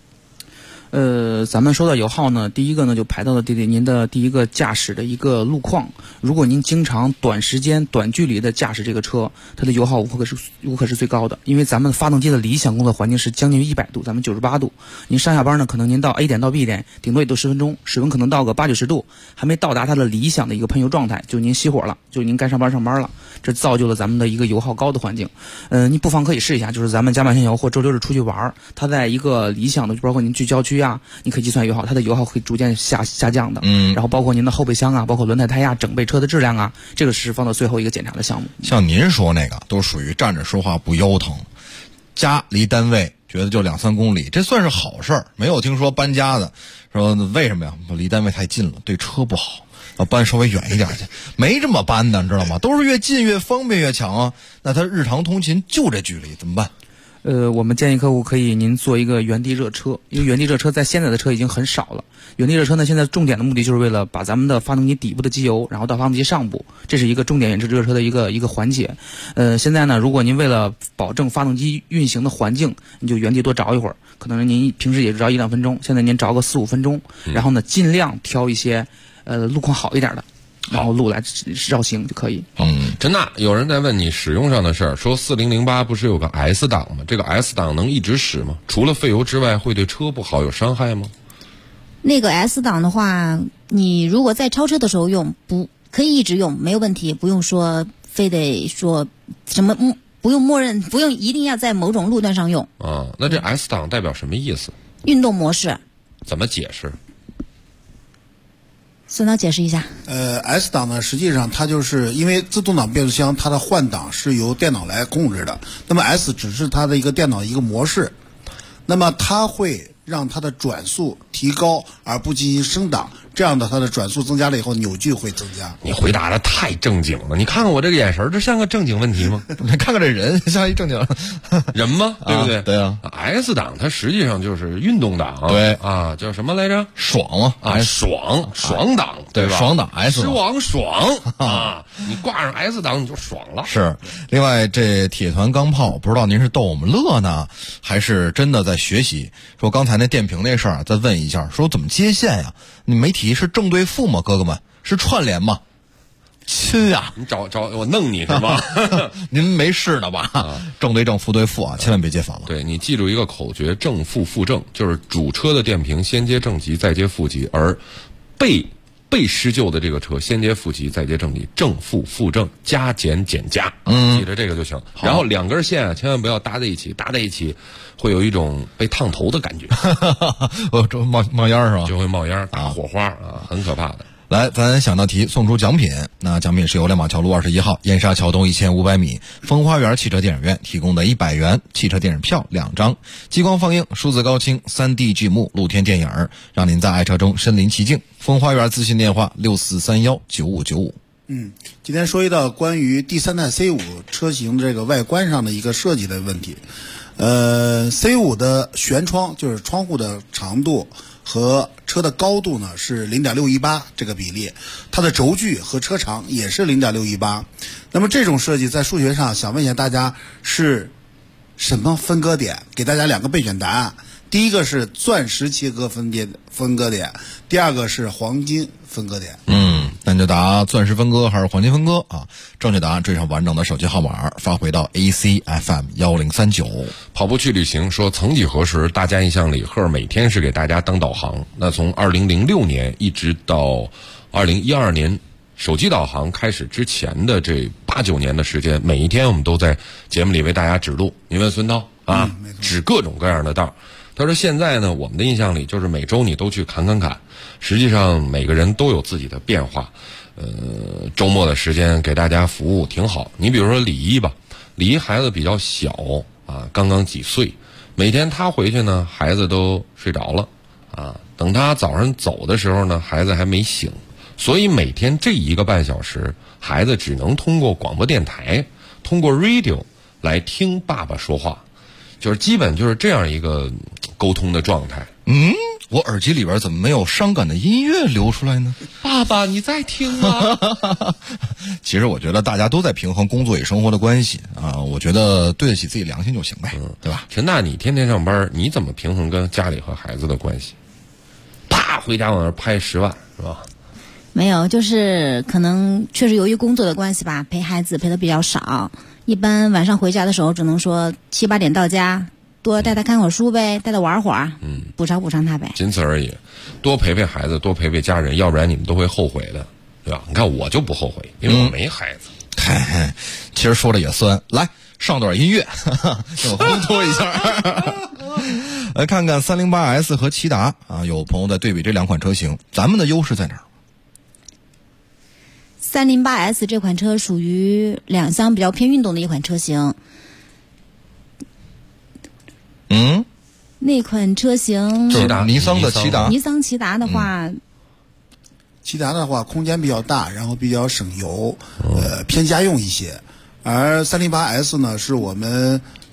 咱们说到油耗呢，第一个呢就排到了您的第一个驾驶的一个路况。如果您经常短时间、短距离的驾驶这个车，它的油耗无可是最高的。因为咱们发动机的理想工作环境是将近于100度，咱们98度。您上下班呢，可能您到 A 点到 B 点，顶多也就10分钟，水温可能到个80、90度，还没到达它的理想的一个喷油状态，就您熄火了，就您该上班了。这造就了咱们的一个油耗高的环境。你不妨可以试一下，就是咱们加满线油或周六日出去玩，它在一个理想的，就包括您去郊区啊，你可以计算油耗，它的油耗会逐渐下降的。然后包括您的后备箱啊，包括轮胎、胎压、整备车的质量啊，这个是放到最后一个检查的项目。 像您说那个，都属于站着说话不腰疼，家离单位觉得就2、3公里，这算是好事儿。没有听说搬家的说为什么呀？离单位太近了，对车不好。要搬稍微远一点去，没这么搬的，你知道吗？都是越近越方便越强啊。那他日常通勤就这距离怎么办？ 我们建议客户可以您做一个原地热车，因为原地热车在现在的车已经很少了。原地热车呢，现在重点的目的就是为了把咱们的发动机底部的机油，然后到发动机上部，这是一个重点原地热车的一个环节。现在呢，如果您为了保证发动机运行的环境，你就原地多着一会儿，可能您平时也就着1-2分钟，现在您着个4-5分钟，然后呢，尽量挑一些路况好一点的。然后路来绕行就可以。 陈大，有人在问你使用上的事儿，说4008不是有个 S 档吗？这个 S 档能一直使吗？除了费油之外，会对车不好，有伤害吗？ 那个 S 档的话，你如果在超车的时候用，可以一直用，没有问题，不用说非得说什么不用默认，不用一定要在某种路段上用。 那这 S 档代表什么意思？ 运动模式。 怎么解释？ 孙导解释一下。 S 档呢，实际上它就是因为自动挡变速箱它的换挡是由电脑来控制的，那么 S 只是它的一个电脑的一个模式，那么它会让它的转速提高而不进行升档，这样的它的转速增加了以后，扭矩会增加。 你回答的太正经了，你看看我这个眼神，这像个正经问题吗？ 你看看这人像一正经人吗？对不对？ 对啊。 S 档它实际上就是运动档， 对啊，叫什么来着？ 爽嘛爽档，对吧？ 爽档 S 吃王爽啊！你挂上 S 档你就爽了。 是。另外，这铁团钢炮，不知道您是逗我们乐呢，还是真的在学习？说刚才那电瓶那事儿，再问一下，说怎么接线呀？你媒体是正对负吗？哥哥们是串联吗？亲呀！ 你找我弄你是吗？ 您没事的吧？正对正，负对负啊，千万别接反了。 对，你记住一个口诀：正负负正，就是主车的电瓶先接正极，再接负极，而被施救的这个车先接负极，再接正极，正负负正，加减减加，记着这个就行。然后两根线啊，千万不要搭在一起，搭在一起会有一种被烫头的感觉， 这冒烟是吧？ 就会冒烟，打火花啊，很可怕的。 来，咱想到题送出奖品，那奖品是由亮马桥路21号燕莎桥东1500米风花园汽车电影院提供的100元汽车电影票2张，激光放映、数字高清、3D 剧目、露天电影，让您在爱车中身临其境。风花园咨询电话64319595。 今天说一道关于第3代 C5 车型这个外观上的一个设计的问题。C5 的舷窗就是窗户的长度和车的高度呢是 0.618 这个比例，它的轴距和车长也是 0.618。那么这种设计在数学上，想问一下大家是什么分割点？给大家2个备选答案，第一个是钻石切割分割点，第二个是黄金分割点。 那就答钻石分割还是黄金分割啊？正确答案缀上完整的手机号码，发回到 ACFM 1039。 跑步去旅行说，曾几何时，大家印象里赫每天是给大家当导航。那从2006年一直到2012年手机导航开始之前的这8-9年的时间，每一天我们都在节目里为大家指路。你问孙涛啊，指各种各样的道。他说现在呢，我们的印象里就是每周你都去砍，实际上每个人都有自己的变化。周末的时间给大家服务挺好。你比如说李一吧，李一孩子比较小啊，刚刚几岁，每天他回去呢，孩子都睡着了啊，等他早上走的时候呢，孩子还没醒，所以每天这1个半小时，孩子只能通过广播电台，通过 radio 来听爸爸说话，就是基本就是这样一个沟通的状态。 我耳机里边怎么没有伤感的音乐流出来呢？ 爸爸，你在听吗？ 其实我觉得大家都在平衡工作与生活的关系啊，我觉得对得起自己良心就行呗，对吧？ 陈大，你天天上班，你怎么平衡跟家里和孩子的关系？啪，回家往那儿拍10万是吧？ 没有，就是可能确实由于工作的关系吧，陪孩子陪的比较少，一般晚上回家的时候只能说7-8点到家，多带他看会儿书呗，带他玩会儿，补偿他呗， 仅此而已。多陪陪孩子，多陪陪家人，要不然你们都会后悔的，对吧？你看我就不后悔，因为我没孩子。 其实说的也酸，来上段音乐，让我烘托一下。来看看 308S 和骐达啊，有朋友在对比这2款车型，咱们的优势在哪儿 ？308S 这款车属于2厢比较偏运动的一款车型。那款车型就是尼桑的骐达。 尼桑骐达的话， 骐达的话空间比较大，然后比较省油，偏家用一些。而308S 呢，是我们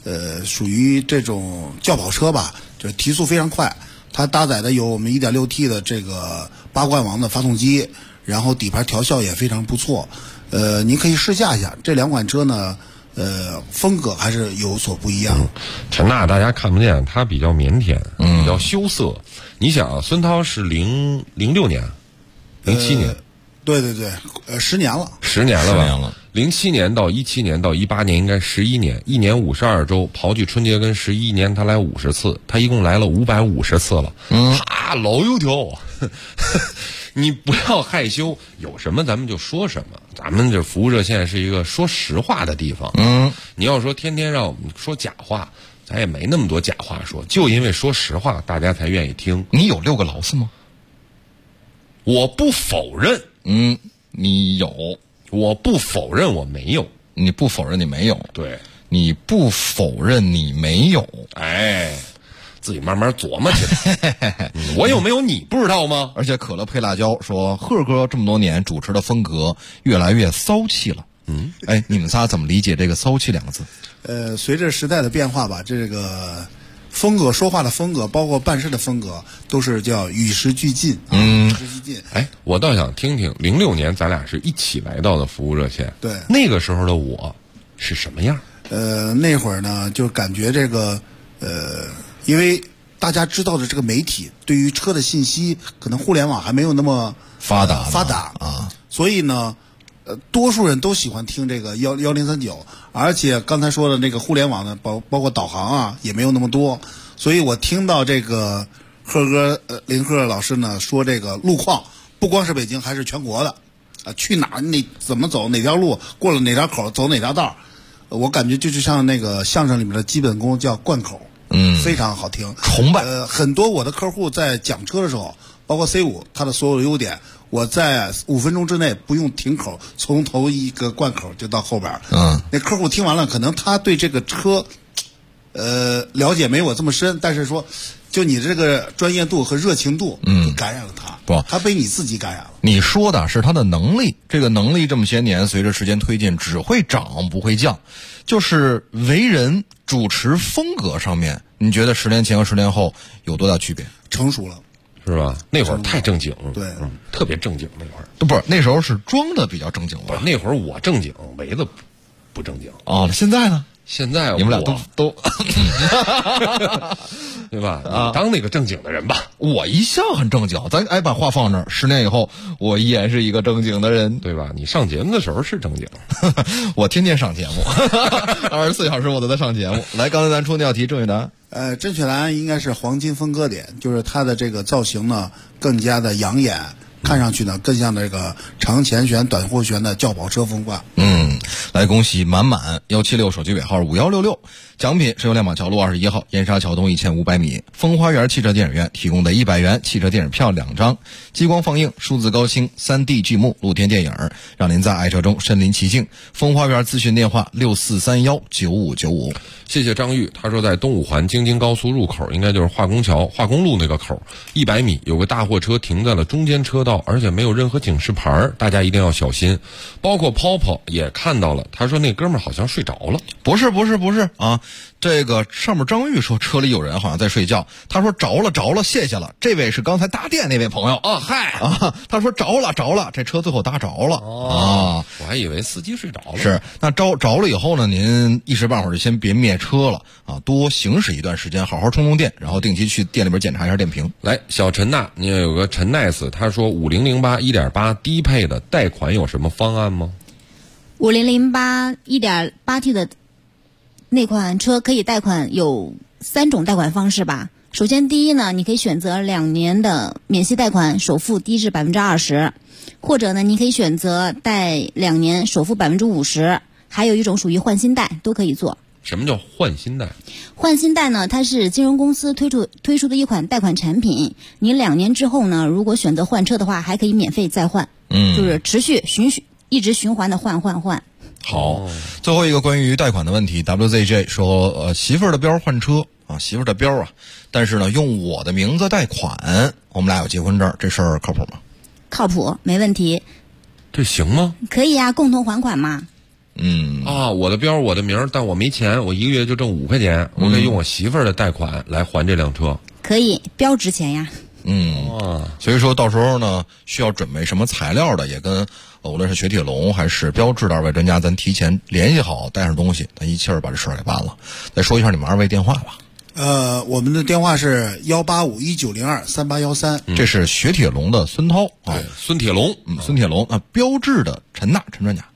属于这种轿跑车吧，就是提速非常快。它搭载的有我们 1.6T 的这个8冠王的发动机，然后底盘调校也非常不错。您可以试驾一下这2款车呢。风格还是有所不一样。 陈娜大家看不见，他比较腼腆，比较羞涩。你想，孙涛是06年、07年， 对，10年了 ，10年了吧？07年到17年到18年应该11年，1年52周，刨去春节跟11年，他来50次，他一共来了550次了。他老油条。你不要害羞，有什么咱们就说什么。咱们这服务热线是一个说实话的地方。你要说天天让我们说假话，咱也没那么多假话说。就因为说实话，大家才愿意听。 你有6个劳斯吗？ 我不否认。 你有。 我不否认我没有。 你不否认你没有。 对。 你不否认你没有。 哎。自己慢慢琢磨去。我有没有你不知道吗？ 而且可乐配辣椒说，贺哥这么多年主持的风格越来越骚气了。哎，你们仨怎么理解这个骚气2个字？ 随着时代的变化吧，这个风格、说话的风格，包括办事的风格，都是叫与时俱进。与时俱进。 哎，我倒想听听06年咱俩是一起来到的服务热线。 对。 那个时候的我是什么样？ 那会儿呢，就感觉这个因为大家知道的这个媒体对于车的信息，可能互联网还没有那么发达啊，所以呢，多数人都喜欢听这个1039，而且刚才说的那个互联网的包括导航啊，也没有那么多，所以我听到这个贺哥林贺老师呢说这个路况，不光是北京，还是全国的，去哪怎么走，哪条路过了哪条口，走哪条道，我感觉就像那个相声里面的基本功叫贯口。非常好听， 崇拜。 很多我的客户在讲车的时候，包括 C5 它的所有的优点，我在5分钟之内不用停口，从头一个贯口就到后边。那客户听完了，可能他对这个车，了解没我这么深，但是说，就你这个专业度和热情度，就感染了他。他被你自己感染了。 你说的是他的能力，这个能力这么些年随着时间推进，只会涨不会降。就是为人主持风格上面，你觉得10年前和10年后有多大区别？ 成熟了， 是吧？那会儿太正经， 对， 特别正经。那会儿不是那时候是装的比较正经吧？ 那会儿我正经，维子不正经。 现在呢？ 现在你们俩都对吧？你当那个正经的人吧。 我一向很正经，咱把话放那儿，10年以后我依然是一个正经的人， 对吧？你上节目的时候是正经， 我天天上节目，24小时我都在上节目。来，刚才咱出那道题，正确答案。 正确答案应该是黄金分割点，就是它的这个造型呢更加的养眼。看上去呢，更像这个长前悬、短后悬的轿跑车风范。 来恭喜满满176，手机尾号5166，奖品是由亮马桥路21号燕莎桥东1500米风花园汽车电影院提供的100元汽车电影票2张，激光放映、数字高清、3D 剧目、露天电影，让您在爱车中身临其境。风花园咨询电话64319595。 谢谢张玉，他说在东五环京津高速入口，应该就是化工桥、化工路那个口，100米有个大货车停在了中间车道，而且没有任何警示牌，大家一定要小心。包括泡泡也看到了，他说那哥们儿好像睡着了。 不是啊，这个上面张玉说车里有人好像在睡觉，他说着了，谢谢了。这位是刚才搭电那位朋友他说着了，这车最后搭着了我还以为司机睡着了。 是，那着了以后呢，您一时半会儿就先别灭车了啊，多行驶一段时间，好好充电，然后定期去店里边检查一下电瓶。 来，小陈呐，你有个陈 nice， 他说5008 1.8 低配的贷款有什么方案吗 ？5008 1.8T 的那款车可以贷款，有3种贷款方式吧。首先第一呢，你可以选择2年的免息贷款，首付低至20%，或者呢，你可以选择贷2年，首付50%，还有一种属于换新贷，都可以做。 什么叫换新贷？ 换新贷呢，它是金融公司推出的一款贷款产品。你2年之后呢，如果选择换车的话，还可以免费再换。就是持续一直循环的换。 好，最后一个关于贷款的问题 ，WZJ 说，媳妇儿的标换车啊，媳妇儿的标啊，但是呢，用我的名字贷款，我们俩有结婚证，这事儿靠谱吗？ 靠谱，没问题。 这行吗？ 可以啊，共同还款嘛。 我的标我的名，但我没钱，我一个月就挣5块钱，我可以用我媳妇儿的贷款来还这辆车。 可以，标值钱呀。 所以说到时候呢，需要准备什么材料的，也跟无论是雪铁龙还是标致的2位专家，咱提前联系好，带上东西，咱一气儿把这事儿给办了。再说一下你们2位电话吧。 我们的电话是185-1902-3813， 这是雪铁龙的孙涛对，孙铁龙， 孙铁龙啊，标致的陈专家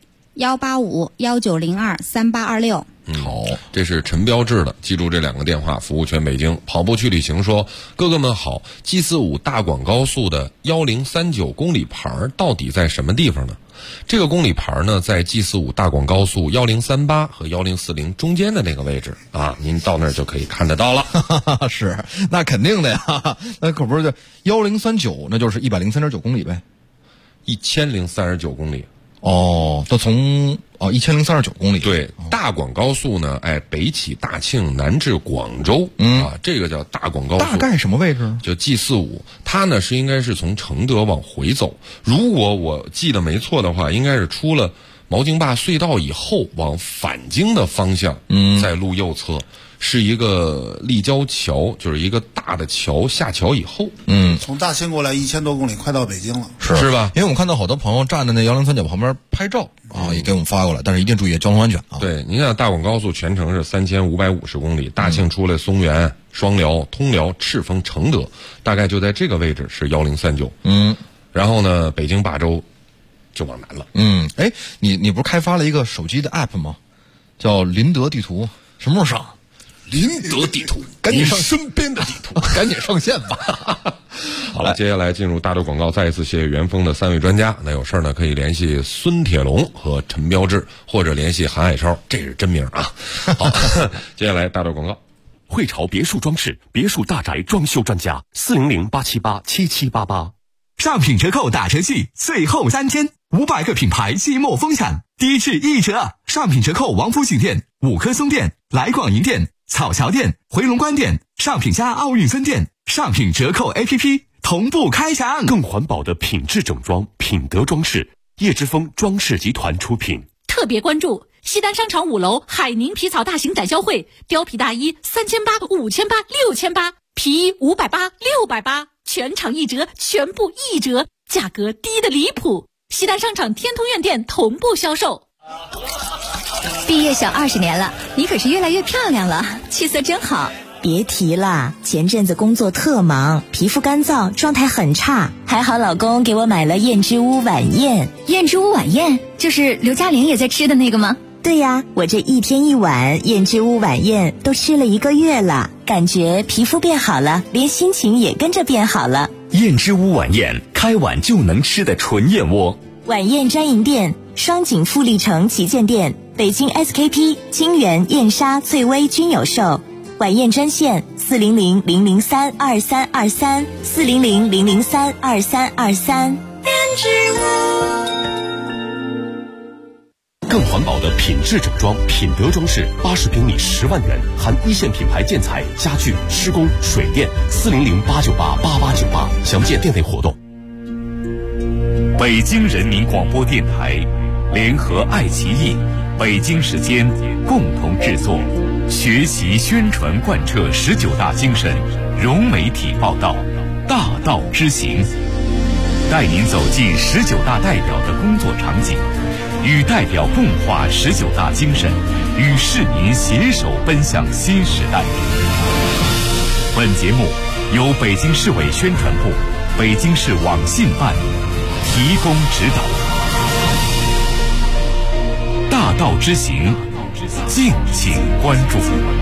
185-1902-3826。 好， 这是陈标志的，记住这2个电话，服务全北京。跑步去旅行说，哥哥们好，G45大广高速的1039公里牌到底在什么地方呢？这个公里牌呢，在 G45大广高速1038和1040中间的那个位置啊，您到那儿就可以看得到了。 是，那肯定的呀，那可不是1039，那就是103.9公里呗 ，1039公里。 都从1039公里。 对，大广高速呢，北起大庆，南至广州，这个叫大广高速。 大概什么位置？ 就 G45，它呢应该是从承德往回走。如果我记得没错的话，应该是出了毛京坝隧道以后，往返京的方向，在路右侧。是一个立交桥，就是一个大的桥，下桥以后， 从大庆过来1000多公里，快到北京了， 是吧？因为我们看到好多朋友站在那1039旁边拍照也给我们发过来，但是一定注意交通安全啊。 对，您看大广高速全程是3550公里，大庆出来松原、双辽、通辽、赤峰、承德，大概就在这个位置是1039。然后呢，北京霸州就往南了。 你不是开发了一个手机的 app 吗？叫林德地图，什么时候上？ 林德地图， 赶紧上身边的地图， 赶紧上线吧。 好了，接下来进入大洲广告，再一次谢谢元丰的3位专家。那有事呢可以联系孙铁龙和陈标志，或者联系韩海超，这是真名啊。好，接下来大洲广告。 汇潮别墅装饰，别墅大宅装修专家，400-878-7788。 上品折扣打折季，最后3天，500个品牌季末疯抢，低至1折。上品折扣王府井店、5棵松店、来广营店、草桥店、回龙观店、上品家奥运村店，上品折扣 APP 同步开抢。 更环保的品质整装，品德装饰，叶之峰装饰集团出品。 特别关注西单商场5楼海宁皮草大型展销会，貂皮大衣3800、5800、6800，皮衣580、680，全场1折，全部1折，价格低的离谱。西单商场天通苑店同步销售。 毕业小20年了，你可是越来越漂亮了，气色真好。 别提了，前阵子工作特忙，皮肤干燥，状态很差，还好老公给我买了燕之屋晚宴。 燕之屋晚宴就是刘嘉玲也在吃的那个吗？ 对呀，我这1天1碗燕之屋晚宴都吃了1个月了，感觉皮肤变好了，连心情也跟着变好了。 燕之屋晚宴，开碗就能吃的纯燕窝。 晚宴专营店：双井富力城旗舰店、北京 SKP、清源、燕莎、翠微均有售。晚宴专线400-003-2323 400-003-2323。 更环保的品质整装，品德装饰，80平米10万元，含1线品牌建材、家具、施工、水电。400-898-8898，详见店内活动。 北京人民广播电台联合爱奇艺、北京时间共同制作，学习宣传贯彻19大精神，融媒体报道，大道之行，带您走进19大代表的工作场景，与代表共话19大精神，与市民携手奔向新时代。本节目由北京市委宣传部、北京市网信办提供指导。大道之行，敬请关注。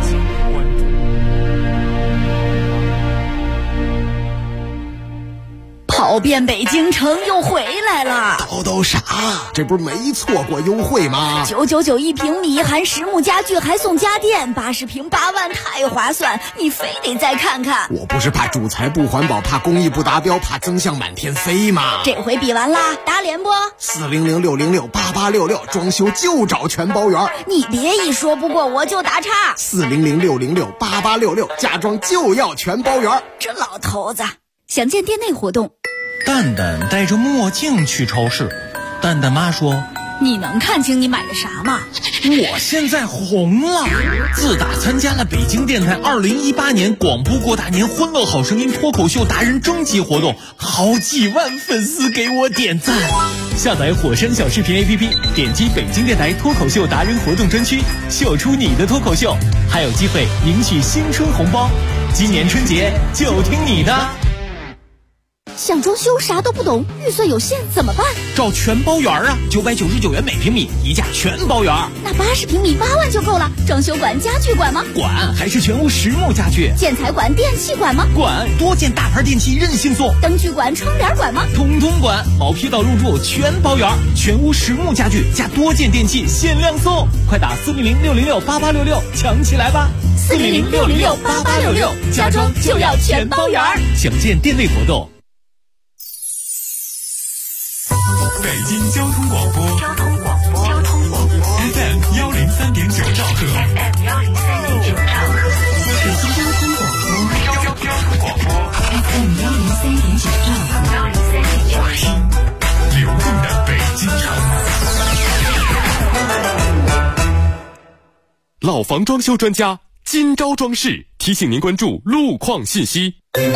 跑遍北京城又回来了。 叨啥？这不是没错过优惠吗 ？999一平米，含实木家具还送家电，80平8万，太划算！你非得再看看。 我不是怕主材不环保，怕工艺不达标，怕增项满天飞吗？ 这回比完啦，打脸不 ？400-606-8866，装修就找全包圆。 你别一说不过我就打岔。 400-606-8866，家装就要全包圆。 这老头子，想见店内活动。 蛋蛋戴着墨镜去超市，蛋蛋妈说：“ 你能看清你买的啥吗？ 我现在红了，自打参加了北京电台2018年广播过大年欢乐好声音脱口秀达人征集活动，好几万粉丝给我点赞。下载火山小视频 APP， 点击北京电台脱口秀达人活动专区，秀出你的脱口秀，还有机会赢取新春红包。今年春节就听你的。 想装修啥都不懂，预算有限怎么办？ 找全包园啊，999元每平米，一价全包园。 那80平米8万就够了。装修管、家具管吗？ 管，还是全屋实木家具。 建材管、电器管吗？ 管，多件大牌电器任性送。 灯具管、窗帘管吗？ 统统管，毛坯到入住全包园，全屋实木家具加多件电器限量送。快打400-606-8866抢起来吧 ！400-606-8866，家装就要全包园。 详见店内活动。 北京交通广播 FM 103.9兆赫，北京交通广播 FM 103.9兆赫，听流动的北京城。 老房装修专家今朝装饰提醒您关注路况信息。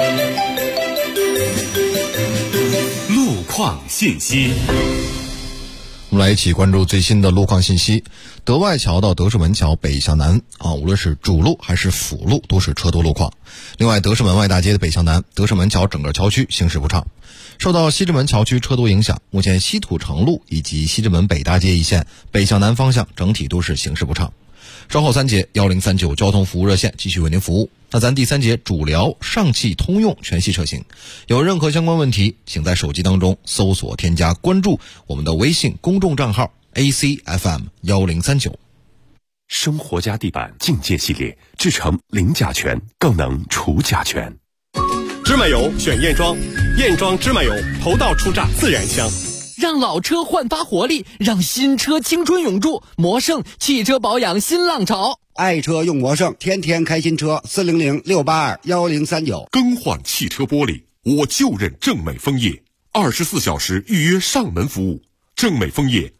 路况信息， 我们来一起关注最新的路况信息。德外桥到德胜门桥北向南无论是主路还是辅路都是车多路况。另外，德胜门外大街的北向南，德胜门桥整个桥区行驶不畅。受到西直门桥区车多影响，目前西土城路以及西直门北大街一线北向南方向整体都是行驶不畅。稍后3节1039交通服务热线继续为您服务。那咱第3节主聊上汽通用全系车型，有任何相关问题，请在手机当中搜索添加关注我们的微信公众账号 ACFM1039。 生活家地板净界系列，制成零甲醛，更能除甲醛。 芝麻油选燕庄，燕庄芝麻油头道初榨自然香。 让老车焕发活力，让新车青春永驻。魔胜汽车保养新浪潮， 爱车用魔胜，天天开新车。400-682-1039。 更换汽车玻璃，我就认正美枫叶，24小时预约上门服务。正美枫叶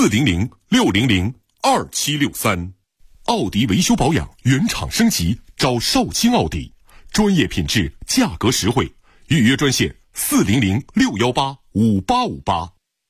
400-600-2763。奥迪维修保养原厂升级，找绍兴奥迪，专业品质，价格实惠。预约专线400-618-5858。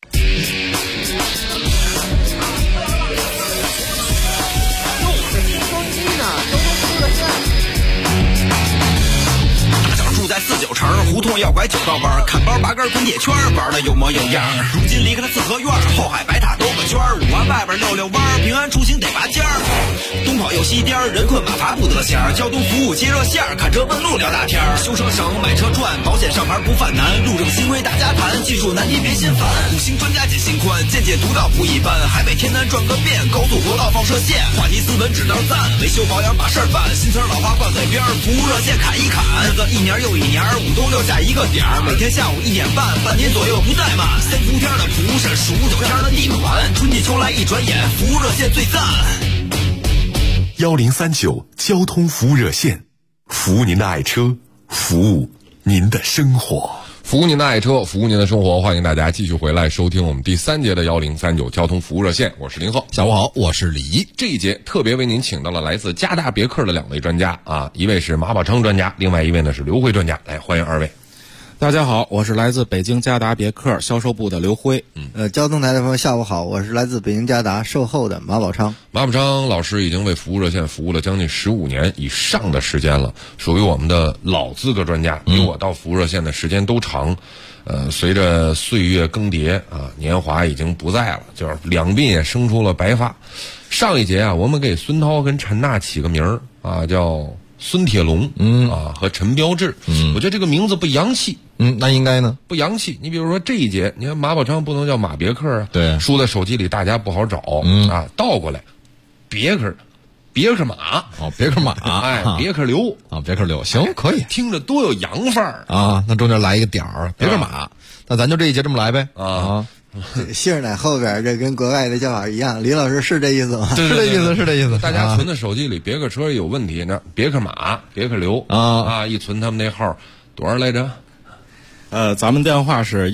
住在49城，胡同要拐9道弯，看包拔根滚铁圈，玩的有模有样。如今离开了四合院，后海白塔兜个圈，5环外边溜溜弯，平安出行得拔尖儿。东跑又西颠，人困马乏不得闲。交通服务接热线，看车问路聊大天。修车省，买车赚，保险上牌不犯难。路政新规大家谈，技术难题别心烦。5星专家解心宽，见解独到不一般。海北天南转个遍，高速国道放射线，话题斯文只能赞。维修保养把事儿办，新词老话挂嘴边，服务热线砍一砍。日子一年又一年，5都6下一个点儿，每天下午1点半，半年左右不怠慢。3伏天的蒲是数9天的地暖，春季秋来一转眼，服务热线最赞。 1039交通服务热线，服务您的爱车，服务您的生活。 服务您的爱车，服务您的生活，欢迎大家继续回来收听我们第3节的1039交通服务热线，我是林鹤。 下午好，我是李一。 这一节特别为您请到了来自嘉达别克的2位专家啊，一位是马宝昌专家，另外一位呢是刘辉专家，来欢迎2位。 大家好，我是来自北京嘉达别克销售部的刘辉。 交通台的朋友下午好，我是来自北京嘉达售后的马宝昌。 马宝昌老师已经为服务热线服务了将近15年以上的时间了，属于我们的老资格专家，比我到服务热线的时间都长。随着岁月更迭啊，年华已经不在了，就是两鬓也生出了白发。上一节啊，我们给孙涛跟陈娜起个名儿啊，叫孙铁龙，和陈标志，我觉得这个名字不洋气， 那应该呢？ 不洋气。你比如说这一节，你看马宝昌不能叫马别克啊， 对， 输在手机里大家不好找，倒过来，别克马， 别克马， 哎，别克刘啊，别克刘，行，可以， 听着多有洋范儿啊！那中间来一个点儿，别克马，那咱就这一节这么来呗啊。 姓奶后边这跟国外的叫法一样，李老师是这意思吗？ 是这意思，是这意思。 大家存的手机里别克车有问题呢，别克马、别克刘一存他们那号多少来着咱们电话是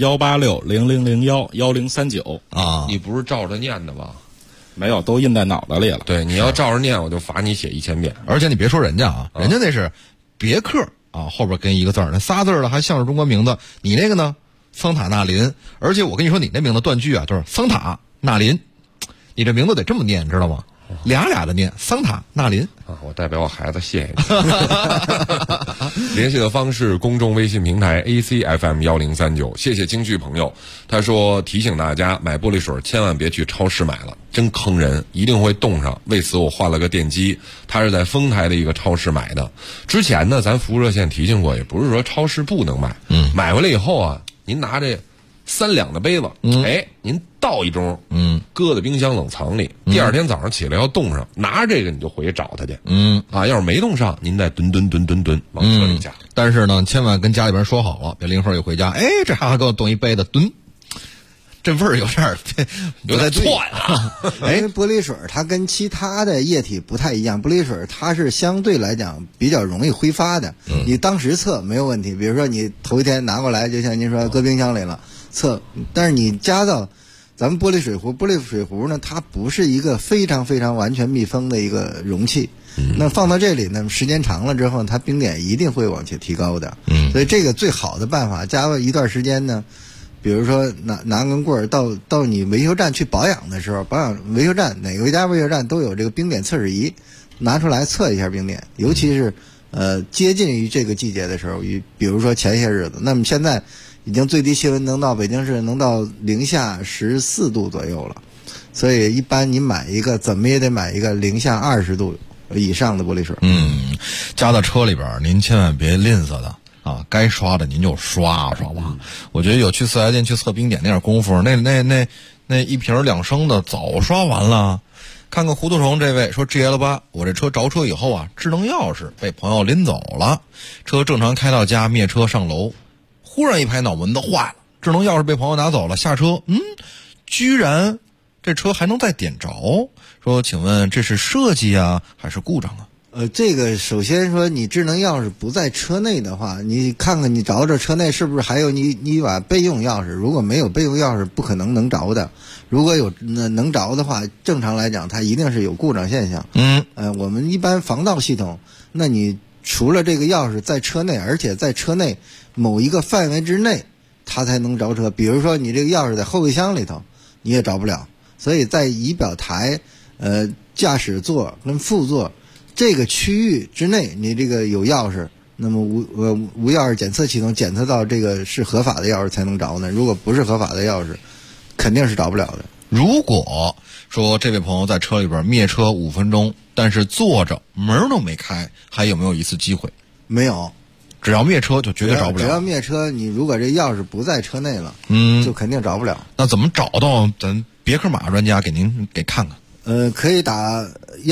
18600011039 啊。你不是照着念的吧？ 没有，都印在脑子里了。 对，你要照着念，我就罚你写1000遍。 而且你别说人家啊，人家那是别克啊，后边跟一个字儿，那仨字儿的还像是中国名字。你那个呢，桑塔纳林。而且我跟你说，你那名字断句啊，就是桑塔纳林。你这名字得这么念，你知道吗？俩的念，桑塔纳林啊！我代表我孩子谢谢你。联系的方式：公众微信平台 ACFM1039。谢谢京剧朋友，他说提醒大家买玻璃水千万别去超市买了，真坑人，一定会冻上。为此我换了个电机，他是在丰台的一个超市买的。之前呢，咱服务热线提醒过，也不是说超市不能买。买回来以后啊，您拿这3两的杯子，您倒一盅，搁在冰箱冷藏里，第二天早上起来要冻上，拿着这个你就回去找他去，要是没冻上，您再吨往车里加。 但是呢，千万跟家里边说好了，别零号一回家，这孩子给我冻一杯子，这味儿有点错呀。 因为玻璃水它跟其他的液体不太一样，玻璃水它是相对来讲比较容易挥发的。你当时测没有问题，比如说你头一天拿过来，就像您说搁冰箱里了测，但是你加到咱们玻璃水壶呢，它不是一个非常非常完全密封的一个容器。那放到这里呢，时间长了之后，它冰点一定会往前提高的。所以这个最好的办法，加了一段时间呢，比如说拿根棍儿到你维修站去保养的时候，维修站哪个家维修站都有这个冰点测试仪，拿出来测一下冰点，尤其是接近于这个季节的时候，比如说前些日子，那么现在已经最低气温能到北京市能到零下14度左右了，所以一般你买一个怎么也得买一个零下20度以上的玻璃水。 加到车里边，您千万别吝啬的啊，该刷的您就刷吧。我觉得有去4S店去测冰点那点功夫，那一瓶2升的早刷完了。看看糊涂虫这位说 GL8， 我这车着车以后啊，智能钥匙被朋友拎走了，车正常开到家灭车上楼，忽然一拍脑门子坏了，智能钥匙被朋友拿走了，下车居然这车还能再点着，说请问这是设计啊还是故障啊？ 这个首先说你智能钥匙不在车内的话，你看看你找找车内是不是还有你把备用钥匙，如果没有备用钥匙不可能能着的，如果有能着的话，正常来讲它一定是有故障现象。我们一般防盗系统，那你除了这个钥匙在车内，而且在车内某一个范围之内它才能着车，比如说你这个钥匙在后备箱里头你也着不了，所以在仪表台驾驶座跟副座这个区域之内，你这个有钥匙，那么无钥匙检测系统检测到这个是合法的钥匙才能着呢。如果不是合法的钥匙，肯定是着不了的。 如果说这位朋友在车里边灭车5分钟，但是坐着门都没开，还有没有一次机会？ 没有， 只要灭车就绝对着不了。 只要灭车，你如果这钥匙不在车内了，就肯定着不了。 那怎么找到咱别克马专家给您看看？ 可以打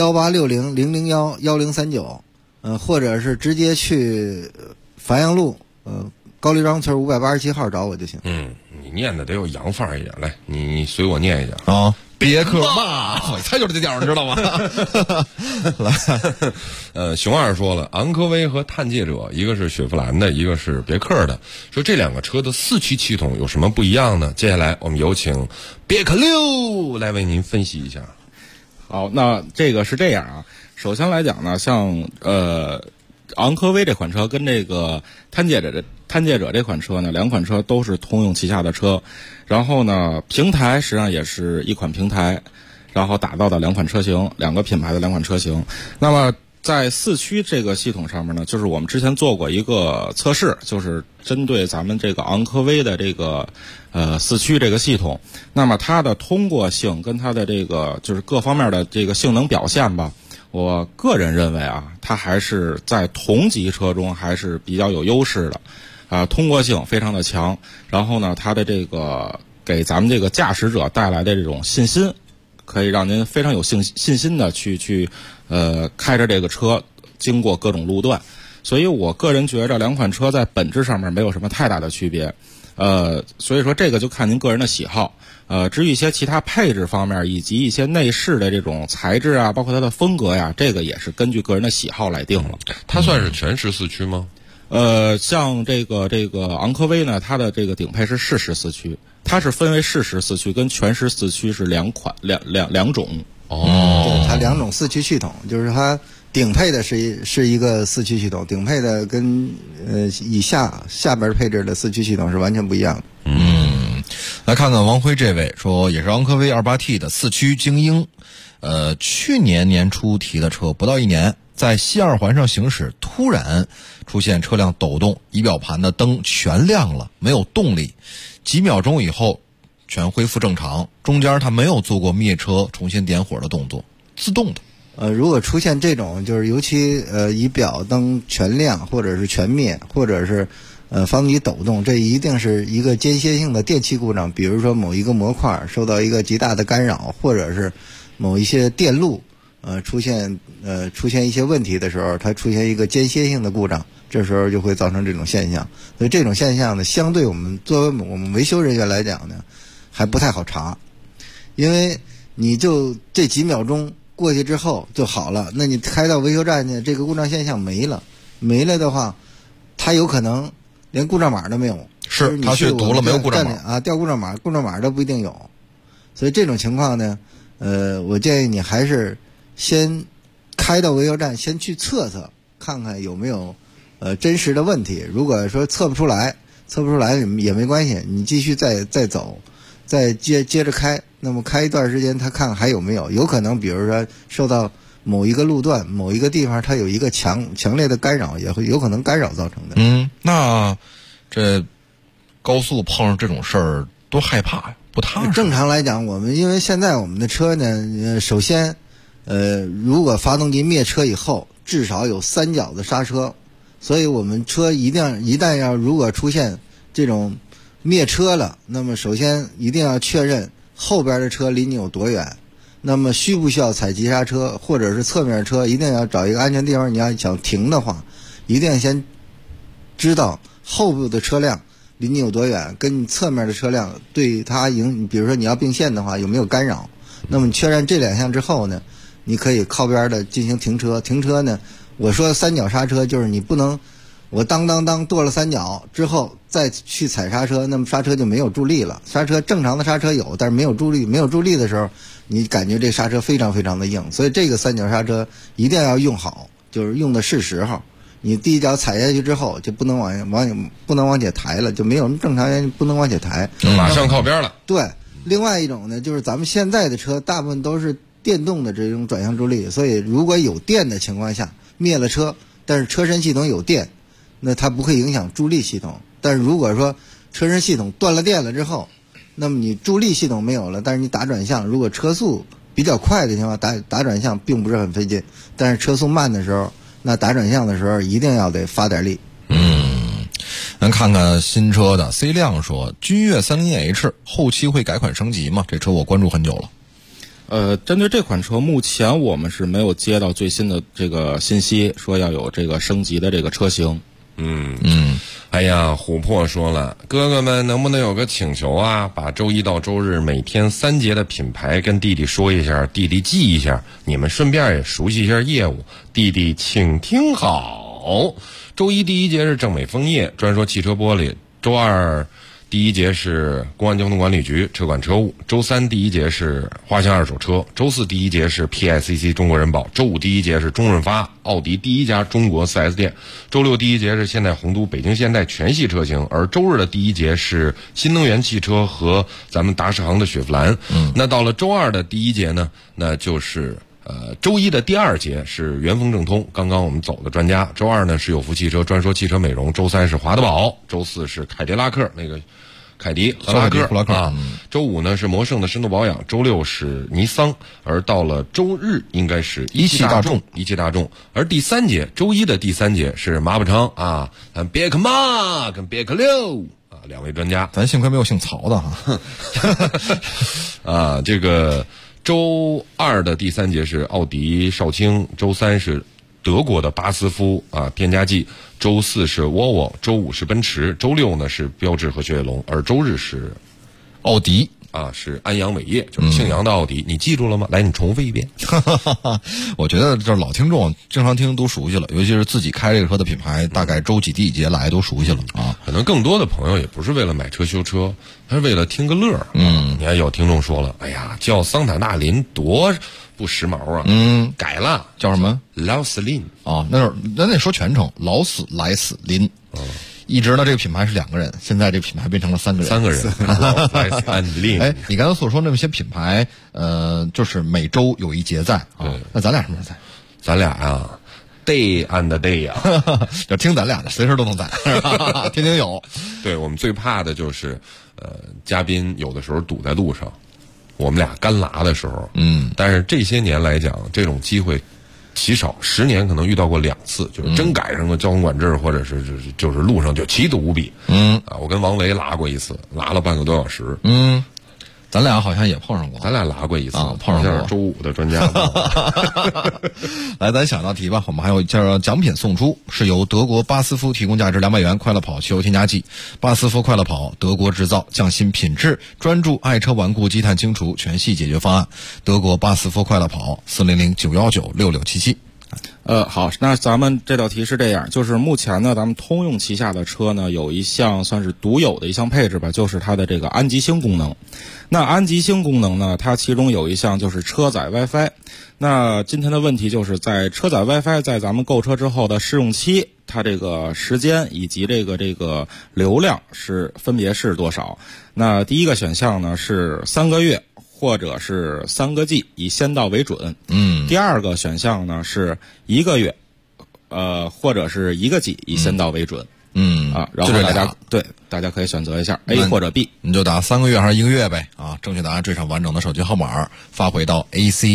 18600011039，或者是直接去繁阳路高丽庄村587号找我就行。 你念的得有洋范儿一点，来，你随我念一下啊。别克马，我猜就是这调，你知道吗？ 来，熊二说了，昂科威和探界者，一个是雪佛兰的，一个是别克的，说这两个车的4驱系统有什么不一样呢？接下来我们有请别克6来为您分析一下。 好，那这个是这样啊。首先来讲呢，像昂科威这款车跟这个探界者这款车呢，两款车都是通用旗下的车，然后呢，平台实际上也是一款平台，然后打造的两款车型，两个品牌的两款车型。那么在4驱这个系统上面呢，就是我们之前做过一个测试，就是针对咱们这个昂科威的这个4驱这个系统，那么它的通过性跟它的这个就是各方面的这个性能表现吧，我个人认为啊，它还是在同级车中还是比较有优势的，通过性非常的强，然后呢，它的这个给咱们这个驾驶者带来的这种信心，可以让您非常有信心的去开着这个车经过各种路段，所以我个人觉着两款车在本质上面没有什么太大的区别，所以说这个就看您个人的喜好。至于一些其他配置方面以及一些内饰的这种材质啊，包括它的风格呀，这个也是根据个人的喜好来定了。 它算是全时4驱吗？ 像这个昂科威呢，它的这个顶配是适时四驱，它是分为适时四驱跟全时四驱是两种。 对，它两种四驱系统，就是它顶配的是一个四驱系统，顶配的跟以下边配置的四驱系统是完全不一样的。 来看看王辉这位说，也是昂科威 28T 的四驱精英，去年年初提的车，不到1年，在西二环上行驶，突然出现车辆抖动，仪表盘的灯全亮了，没有动力，几秒钟以后全恢复正常，中间它没有做过灭车重新点火的动作，自动的。 如果出现这种，就是尤其仪表灯全亮，或者是全灭，或者是发动机抖动，这一定是一个间歇性的电气故障，比如说某一个模块受到一个极大的干扰，或者是某一些电路出现一些问题的时候，它出现一个间歇性的故障，这时候就会造成这种现象。所以这种现象呢，相对作为我们维修人员来讲呢，还不太好查，因为你就这几秒钟过去之后就好了，那你开到维修站去，这个故障现象没了的话，它有可能连故障码都没有， 是他去读了没有故障码啊，调故障码都不一定有。所以这种情况呢，我建议你还是先开到维修站，先去测看看有没有真实的问题。如果说测不出来也没关系，你继续再走，再接着开，那么开一段时间，他看还有没有可能，比如说受到某一个路段某一个地方它有一个强烈的干扰，也会有可能干扰造成的。 那这高速碰上这种事儿多害怕呀，不踏实。 正常来讲，因为现在我们的车呢，首先如果发动机灭车以后，至少有3脚的刹车，所以我们车一旦如果出现这种灭车了，那么首先一定要确认后边的车离你有多远，那么需不需要踩急刹车，或者是侧面车一定要找一个安全地方，你要想停的话，一定要先知道后部的车辆离你有多远，跟你侧面的车辆对它比如说你要并线的话有没有干扰。那么你确认这2项之后呢，你可以靠边的进行停车。停车呢，我说3脚刹车就是你不能我当跺了3脚之后再去踩刹车，那么刹车就没有助力了。刹车正常的刹车有，但是没有助力的时候，你感觉这刹车非常非常的硬。所以这个3脚刹车一定要用好，就是用的是时候。你第一脚踩下去之后就不能往前抬了，就没有正常人不能往前抬， 马上靠边了。 对，另外一种呢，就是咱们现在的车大部分都是电动的这种转向助力，所以如果有电的情况下灭了车，但是车身系统有电，那它不会影响助力系统。但是如果说车身系统断了电了之后，那么你助力系统没有了，但是你打转向，如果车速比较快的情况下，打转向并不是很费劲，但是车速慢的时候，那打转向的时候一定要得发点力。 咱看看新车的 C 亮说，君越30H 后期会改款升级吗？这车我关注很久了。 针对这款车，目前我们是没有接到最新的这个信息，说要有这个升级的这个车型。 哎呀，琥珀说了，哥哥们能不能有个请求啊？把周一到周日每天3节的品牌跟弟弟说一下，弟弟记一下，你们顺便也熟悉一下业务。弟弟请听好，周一第1节是正美枫叶专说汽车玻璃，周二第1节是公安交通管理局车管车务，周3第1节是花乡二手车，周4第1节是 PICC 中国人保，周5第1节是中润发奥迪第1家中国 4S 店，周6第1节是现代宏都北京现代全系车型，而周日的第1节是新能源汽车和咱们达世行的雪佛兰。那到了周2的第1节呢，那就是周一的第2节是元丰正通，刚刚我们走的专家。周2呢是有福汽车专说汽车美容，周3是华德宝，周4是凯迪拉克那个凯迪赫拉克啊，周5呢是摩胜的深度保养，周6是尼桑，而到了周日应该是一汽大众，而第3节周一的第3节是马宝昌啊，别克马跟别克6啊2位专家， 咱幸亏没有姓曹的啊，这个周2的第3节是奥迪少卿，周3是德国的巴斯夫啊添加剂，周4是沃尔沃，周5是奔驰，周6呢是标致和雪铁龙，而周日是奥迪啊，是安阳伟业，就是姓杨到底。你记住了吗？来，你重复一遍。 我觉得这老听众经常听都熟悉了，尤其是自己开这个车的品牌，大概周几第几节来都熟悉了啊。 可能更多的朋友也不是为了买车修车，他是为了听个乐儿。你看有听众说了，哎呀，叫桑塔纳林多不时髦啊。改了， 叫什么？ 劳斯林。 哦，那得说全称，劳斯莱斯林。一直呢，这个品牌是2个人，现在这个品牌变成了3个人。 3个人。 哎，你刚才所说那么些品牌，就是每周有一节在啊。那咱俩什么时候在？ 咱俩呀，day and day 呀， 就听咱俩的，随时都能在，天天有。 对，我们最怕的就是嘉宾有的时候堵在路上，我们俩干拉的时候。但是这些年来讲，这种机会极少，10年可能遇到过2次，就是真赶上个交通管制，或者是就是路上就奇堵无比。我跟王维拉过一次，拉了半个多小时。 咱俩好像也碰上过， 咱俩拉过一次， 碰上过。 周5的专家。 来，咱想道题吧。我们还有奖品送出，是由德国巴斯夫提供价值200元快乐跑汽油添加剂。巴斯夫快乐跑，德国制造，匠心品质，专注爱车顽固积碳清除全系解决方案。德国巴斯夫快乐跑，400-919-6677。 好，那咱们这道题是这样，就是目前呢，咱们通用旗下的车呢，有一项算是独有的一项配置吧，就是它的这个安吉星功能。那安吉星功能呢，它其中有一项就是车载 WiFi。那今天的问题就是在车载 WiFi 在咱们购车之后的试用期，它这个时间以及这个流量分别是多少？那第一个选项呢是3个月。或者是3个季，以先到为准。第二个选项呢是1个月，或者是1个季，以先到为准。然后大家可以选择一下 A 或者 B。 你就答3个月还是1个月呗啊？正确答案缀上完整的手机号码，发回到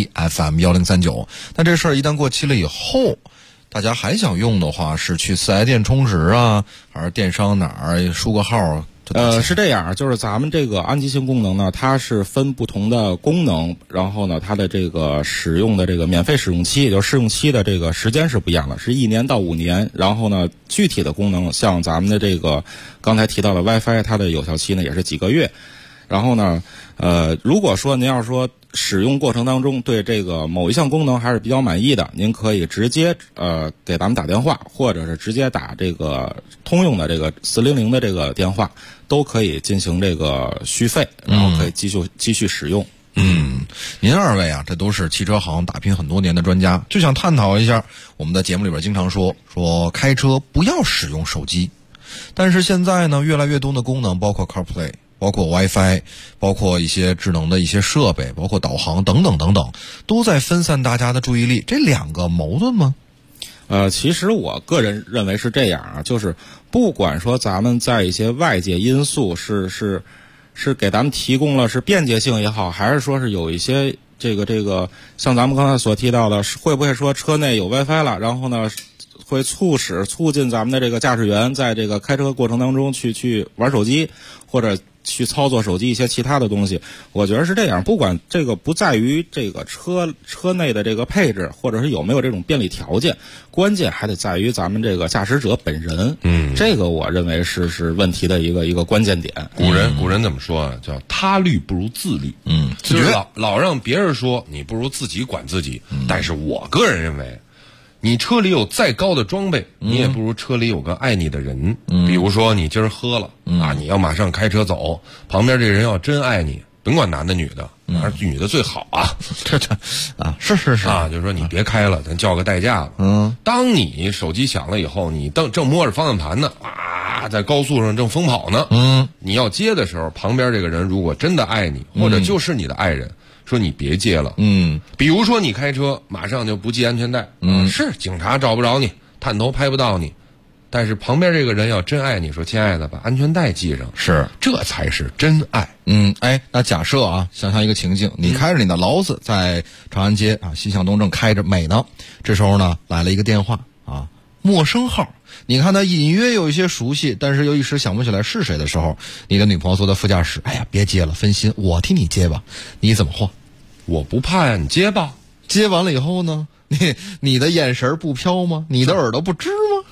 ACFM1039。但这事儿一旦过期了以后，大家还想用的话，是去4S店充值啊，还是电商哪儿输个号？ 是这样，就是咱们这个安吉星功能呢，它是分不同的功能，然后呢，它的这个使用的这个免费使用期，也就是试用期的这个时间是不一样的，是1年到5年。然后呢，具体的功能，像咱们的这个刚才提到的 WiFi， 它的有效期呢也是几个月。然后呢，如果说您要是说使用过程当中对这个某一项功能还是比较满意的，您可以直接给咱们打电话，或者是直接打这个通用的这个400的这个电话，都可以进行这个续费，然后可以继续使用。 您2位啊，这都是汽车行打拼很多年的专家，就想探讨一下，我们的节目里边经常说开车不要使用手机，但是现在呢，越来越多的功能，包括 CarPlay，包括 WiFi， 包括一些智能的一些设备，包括导航等等等等，都在分散大家的注意力。这2个矛盾吗？ 其实我个人认为是这样啊，就是不管说咱们在一些外界因素是给咱们提供了是便捷性也好，还是说是有一些这个像咱们刚才所提到的，会不会说车内有 WiFi 了，然后呢会促进咱们的这个驾驶员在这个开车过程当中去玩手机，或者去操作手机一些其他的东西。我觉得是这样，不管这个不在于这个车内的这个配置，或者是有没有这种便利条件，关键还得在于咱们这个驾驶者本人。这个我认为是问题的一个关键点。 古人怎么说啊？叫他律不如自律。就是老让别人说你不如自己管自己。但是我个人认为，你车里有再高的装备，你也不如车里有个爱你的人。比如说你今儿喝了你要马上开车走，旁边这人要真爱你，甭管男的女的，女的最好啊。 是啊，就是说你别开了，咱叫个代驾吧。当你手机响了以后，你正摸着方向盘呢，在高速上正疯跑呢。你要接的时候，旁边这个人如果真的爱你，或者就是你的爱人，说你别接了。比如说你开车马上就不系安全带，是警察找不着你，探头拍不到你，但是旁边这个人要真爱你，说亲爱的，把安全带系上， 是， 这才是真爱。 那假设啊，想象一个情境，你开着你的劳斯在长安街西向东正开着美呢，这时候呢来了一个电话陌生号，你看他隐约有一些熟悉，但是又一时想不起来是谁的时候，你的女朋友坐在副驾驶，哎呀别接了，分心，我替你接吧，你怎么换？ 我不怕呀，你接吧。 接完了以后呢，你的眼神不飘吗？你的耳朵不支吗？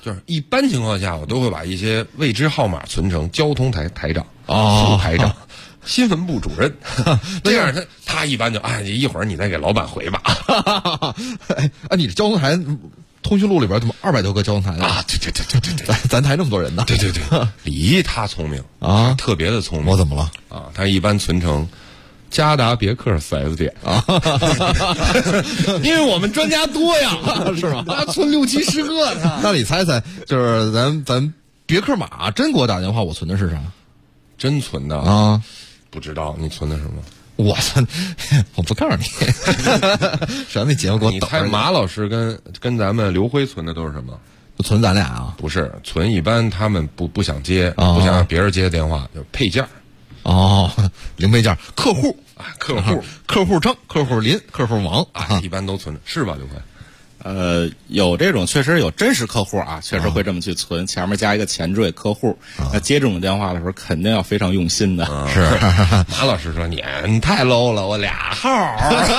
就是一般情况下，我都会把一些未知号码存成交通台台长、副台长、新闻部主任，这样他一般就一会儿你再给老板回吧。 你这交通台通讯录里边怎么200多个交通台呢？对，咱台这么多人呢。 对，李毅他聪明啊，特别的聪明。 我怎么了啊？他一般存成嘉达别克 4S 店啊，因为我们专家多呀， 是吗？ 他存6、70个呢。 那你猜猜，就是咱别克马真给我打电话，我存的是啥？ 真存的啊？ 不知道你存的什么？ 我不告诉你，谁让那节目给我你猜马老师跟咱们刘辉存的都是什么？ 存咱俩啊？ 不是，存一般他们不想接，不想让别人接电话，就配件。 零配件，客户张、 客户林、客户王一般都存着，是吧，刘辉？ 有这种确实有真实客户啊，确实会这么去存，前面加一个前缀客户。那接这种电话的时候，肯定要非常用心的。 是马老师说你太 low 了，我2号。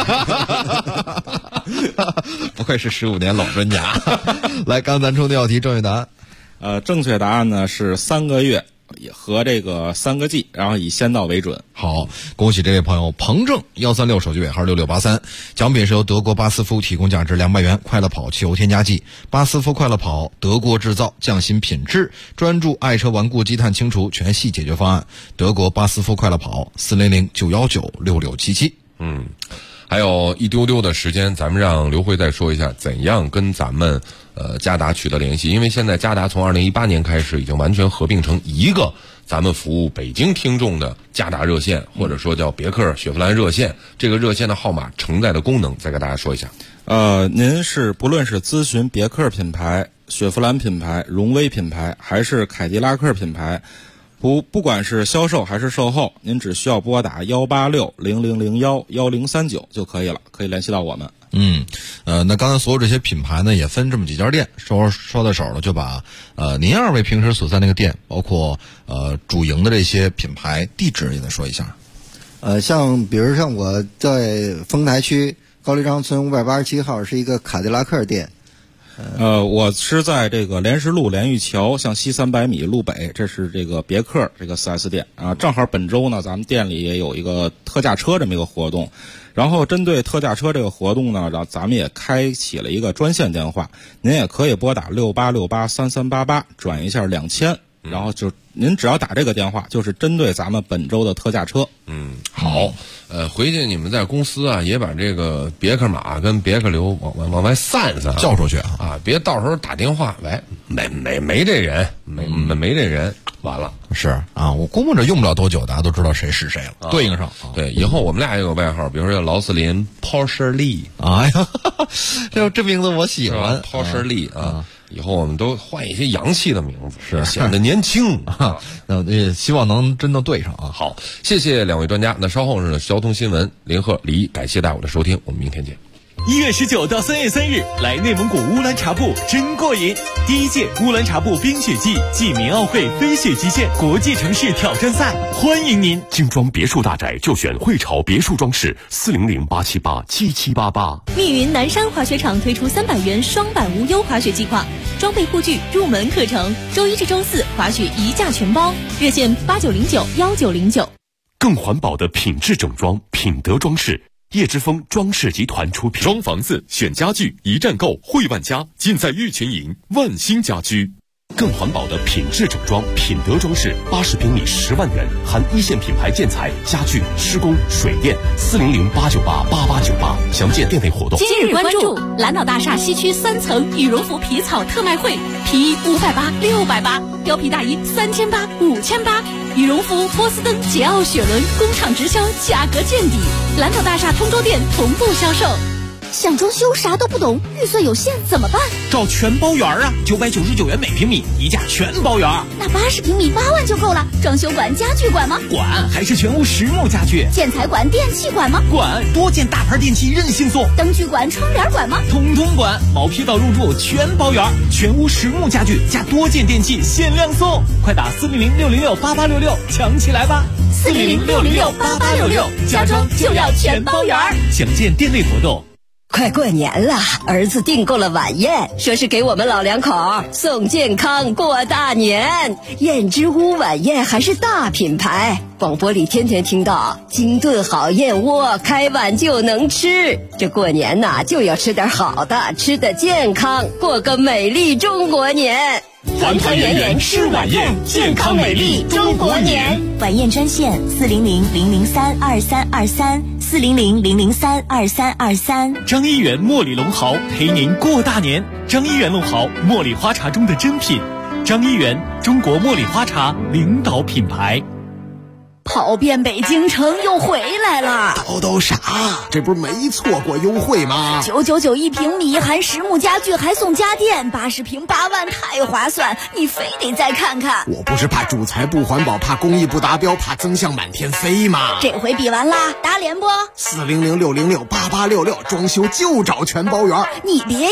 不愧是15年老专家。来，刚咱出的要题正确答案。 正确答案呢是3个月。和这个3个 G， 然后以先到为准。 好，恭喜这位朋友彭正136，手机尾号6683，奖品是由德国巴斯夫提供，价值200元，快乐跑汽油添加剂。巴斯夫快乐跑，德国制造，匠心品质，专注爱车顽固积碳清除全系解决方案。德国巴斯夫快乐跑，400-919-6677。 还有一丢丢的时间，咱们让刘辉再说一下怎样跟咱们嘉达取得联系。因为现在嘉达从2018年开始已经完全合并成一个咱们服务北京听众的嘉达热线，或者说叫别克雪佛兰热线。这个热线的号码承载的功能再给大家说一下。 您不论是咨询别克品牌、雪佛兰品牌、荣威品牌，还是凯迪拉克品牌，不管是销售还是售后，您只需要拨打186-0001-1039就可以了，可以联系到我们。 那刚才所有这些品牌呢，也分这么几家店，说到手了，就把您2位平时所在那个店，包括主营的这些品牌地址也得说一下。 比如像我在丰台区高丽庄村587号是一个卡迪拉克店。 我是在这个莲石路莲玉桥向西300米路北，这是这个别克这个 4S 店啊。正好本周呢，咱们店里也有一个特价车这么一个活动，然后针对特价车这个活动呢，咱们也开启了一个专线电话，您也可以拨打68683388转一下2000，然后就您只要打这个电话，就是针对咱们本周的特价车。 好，回去你们在公司啊，也把这个别克马跟别克流往外散散， 叫出去啊，别到时候打电话，喂，没这人，没这人，完了。 是啊，我估摸着用不了多久，大家都知道谁是谁了，对应上。 对，以后我们俩也有外号，比如说叫劳斯林 Porsche Lee。 哎呀，这名字我喜欢 ，Porsche Lee 啊。以后我们都换一些洋气的名字，是显得年轻啊。 也希望能真的对上啊。 好，谢谢2位专家。那稍后是呢交通新闻，林鹤、李毅，感谢大家的收听，我们明天见。 1月19到3月3日，来内蒙古乌兰察布真过瘾！第1届乌兰察布冰雪季暨民奥会飞雪极限国际城市挑战赛，欢迎您！ 精装别墅大宅就选汇潮别墅装饰，400-878-7788。 密云南山滑雪场推出300元双板无忧滑雪计划，装备护具入门课程，周1至周4滑雪1价全包，热线8909-1909。 更环保的品质整装，品德装饰。叶之峰装饰集团出品，装房子选家具一站购汇万家，尽在玉群营万兴家居。更环保的品质整装，品德装饰，80平米10万元，含一线品牌建材、家具、施工、水电，400-898-8898，详见店内活动。 今日关注蓝岛大厦西区3层羽绒服皮草特卖会，皮衣580、680，貂皮大衣3800、5800，羽绒服、波司登、捷奥雪伦工厂直销，价格见底。蓝岛大厦通州店同步销售。 想装修啥都不懂，预算有限怎么办？ 找全包圆啊，999元每平米，1价全包圆。 那80平米8万就够了。装修管、家具管吗？ 管，还是全屋实木家具。 建材管、电器管吗？ 管，多件大牌电器任性送。 灯具管、窗帘管吗？ 通通管，毛坯到入住全包圆，全屋实木家具加多件电器限量送，快打400-606-8866抢起来吧！400-606-8866，家装就要全包圆。详见店内活动。 快过年了，儿子订购了晚宴，说是给我们老两口送健康过大年。燕之屋晚宴还是大品牌，广播里天天听到精炖好燕窝，开碗就能吃。这过年呐，就要吃点好的，吃得健康，过个美丽中国年。 团团圆圆吃晚宴，健康美丽中国年。 晚宴专线400-003-2323，400-003-2323。 张一元茉莉龙豪陪您过大年。张一元龙豪，茉莉花茶中的珍品。张一元，中国茉莉花茶领导品牌。 跑遍北京城又回来了， 都啥？这不是没错过优惠吗 ？999一平米，含实木家具还送家电，80平8万，太划算！你非得再看看。 我不是怕主材不环保，怕工艺不达标，怕增项满天飞吗？ 这回比完啦，打脸不？ 400-606-8866，装修就找全包圆。 你别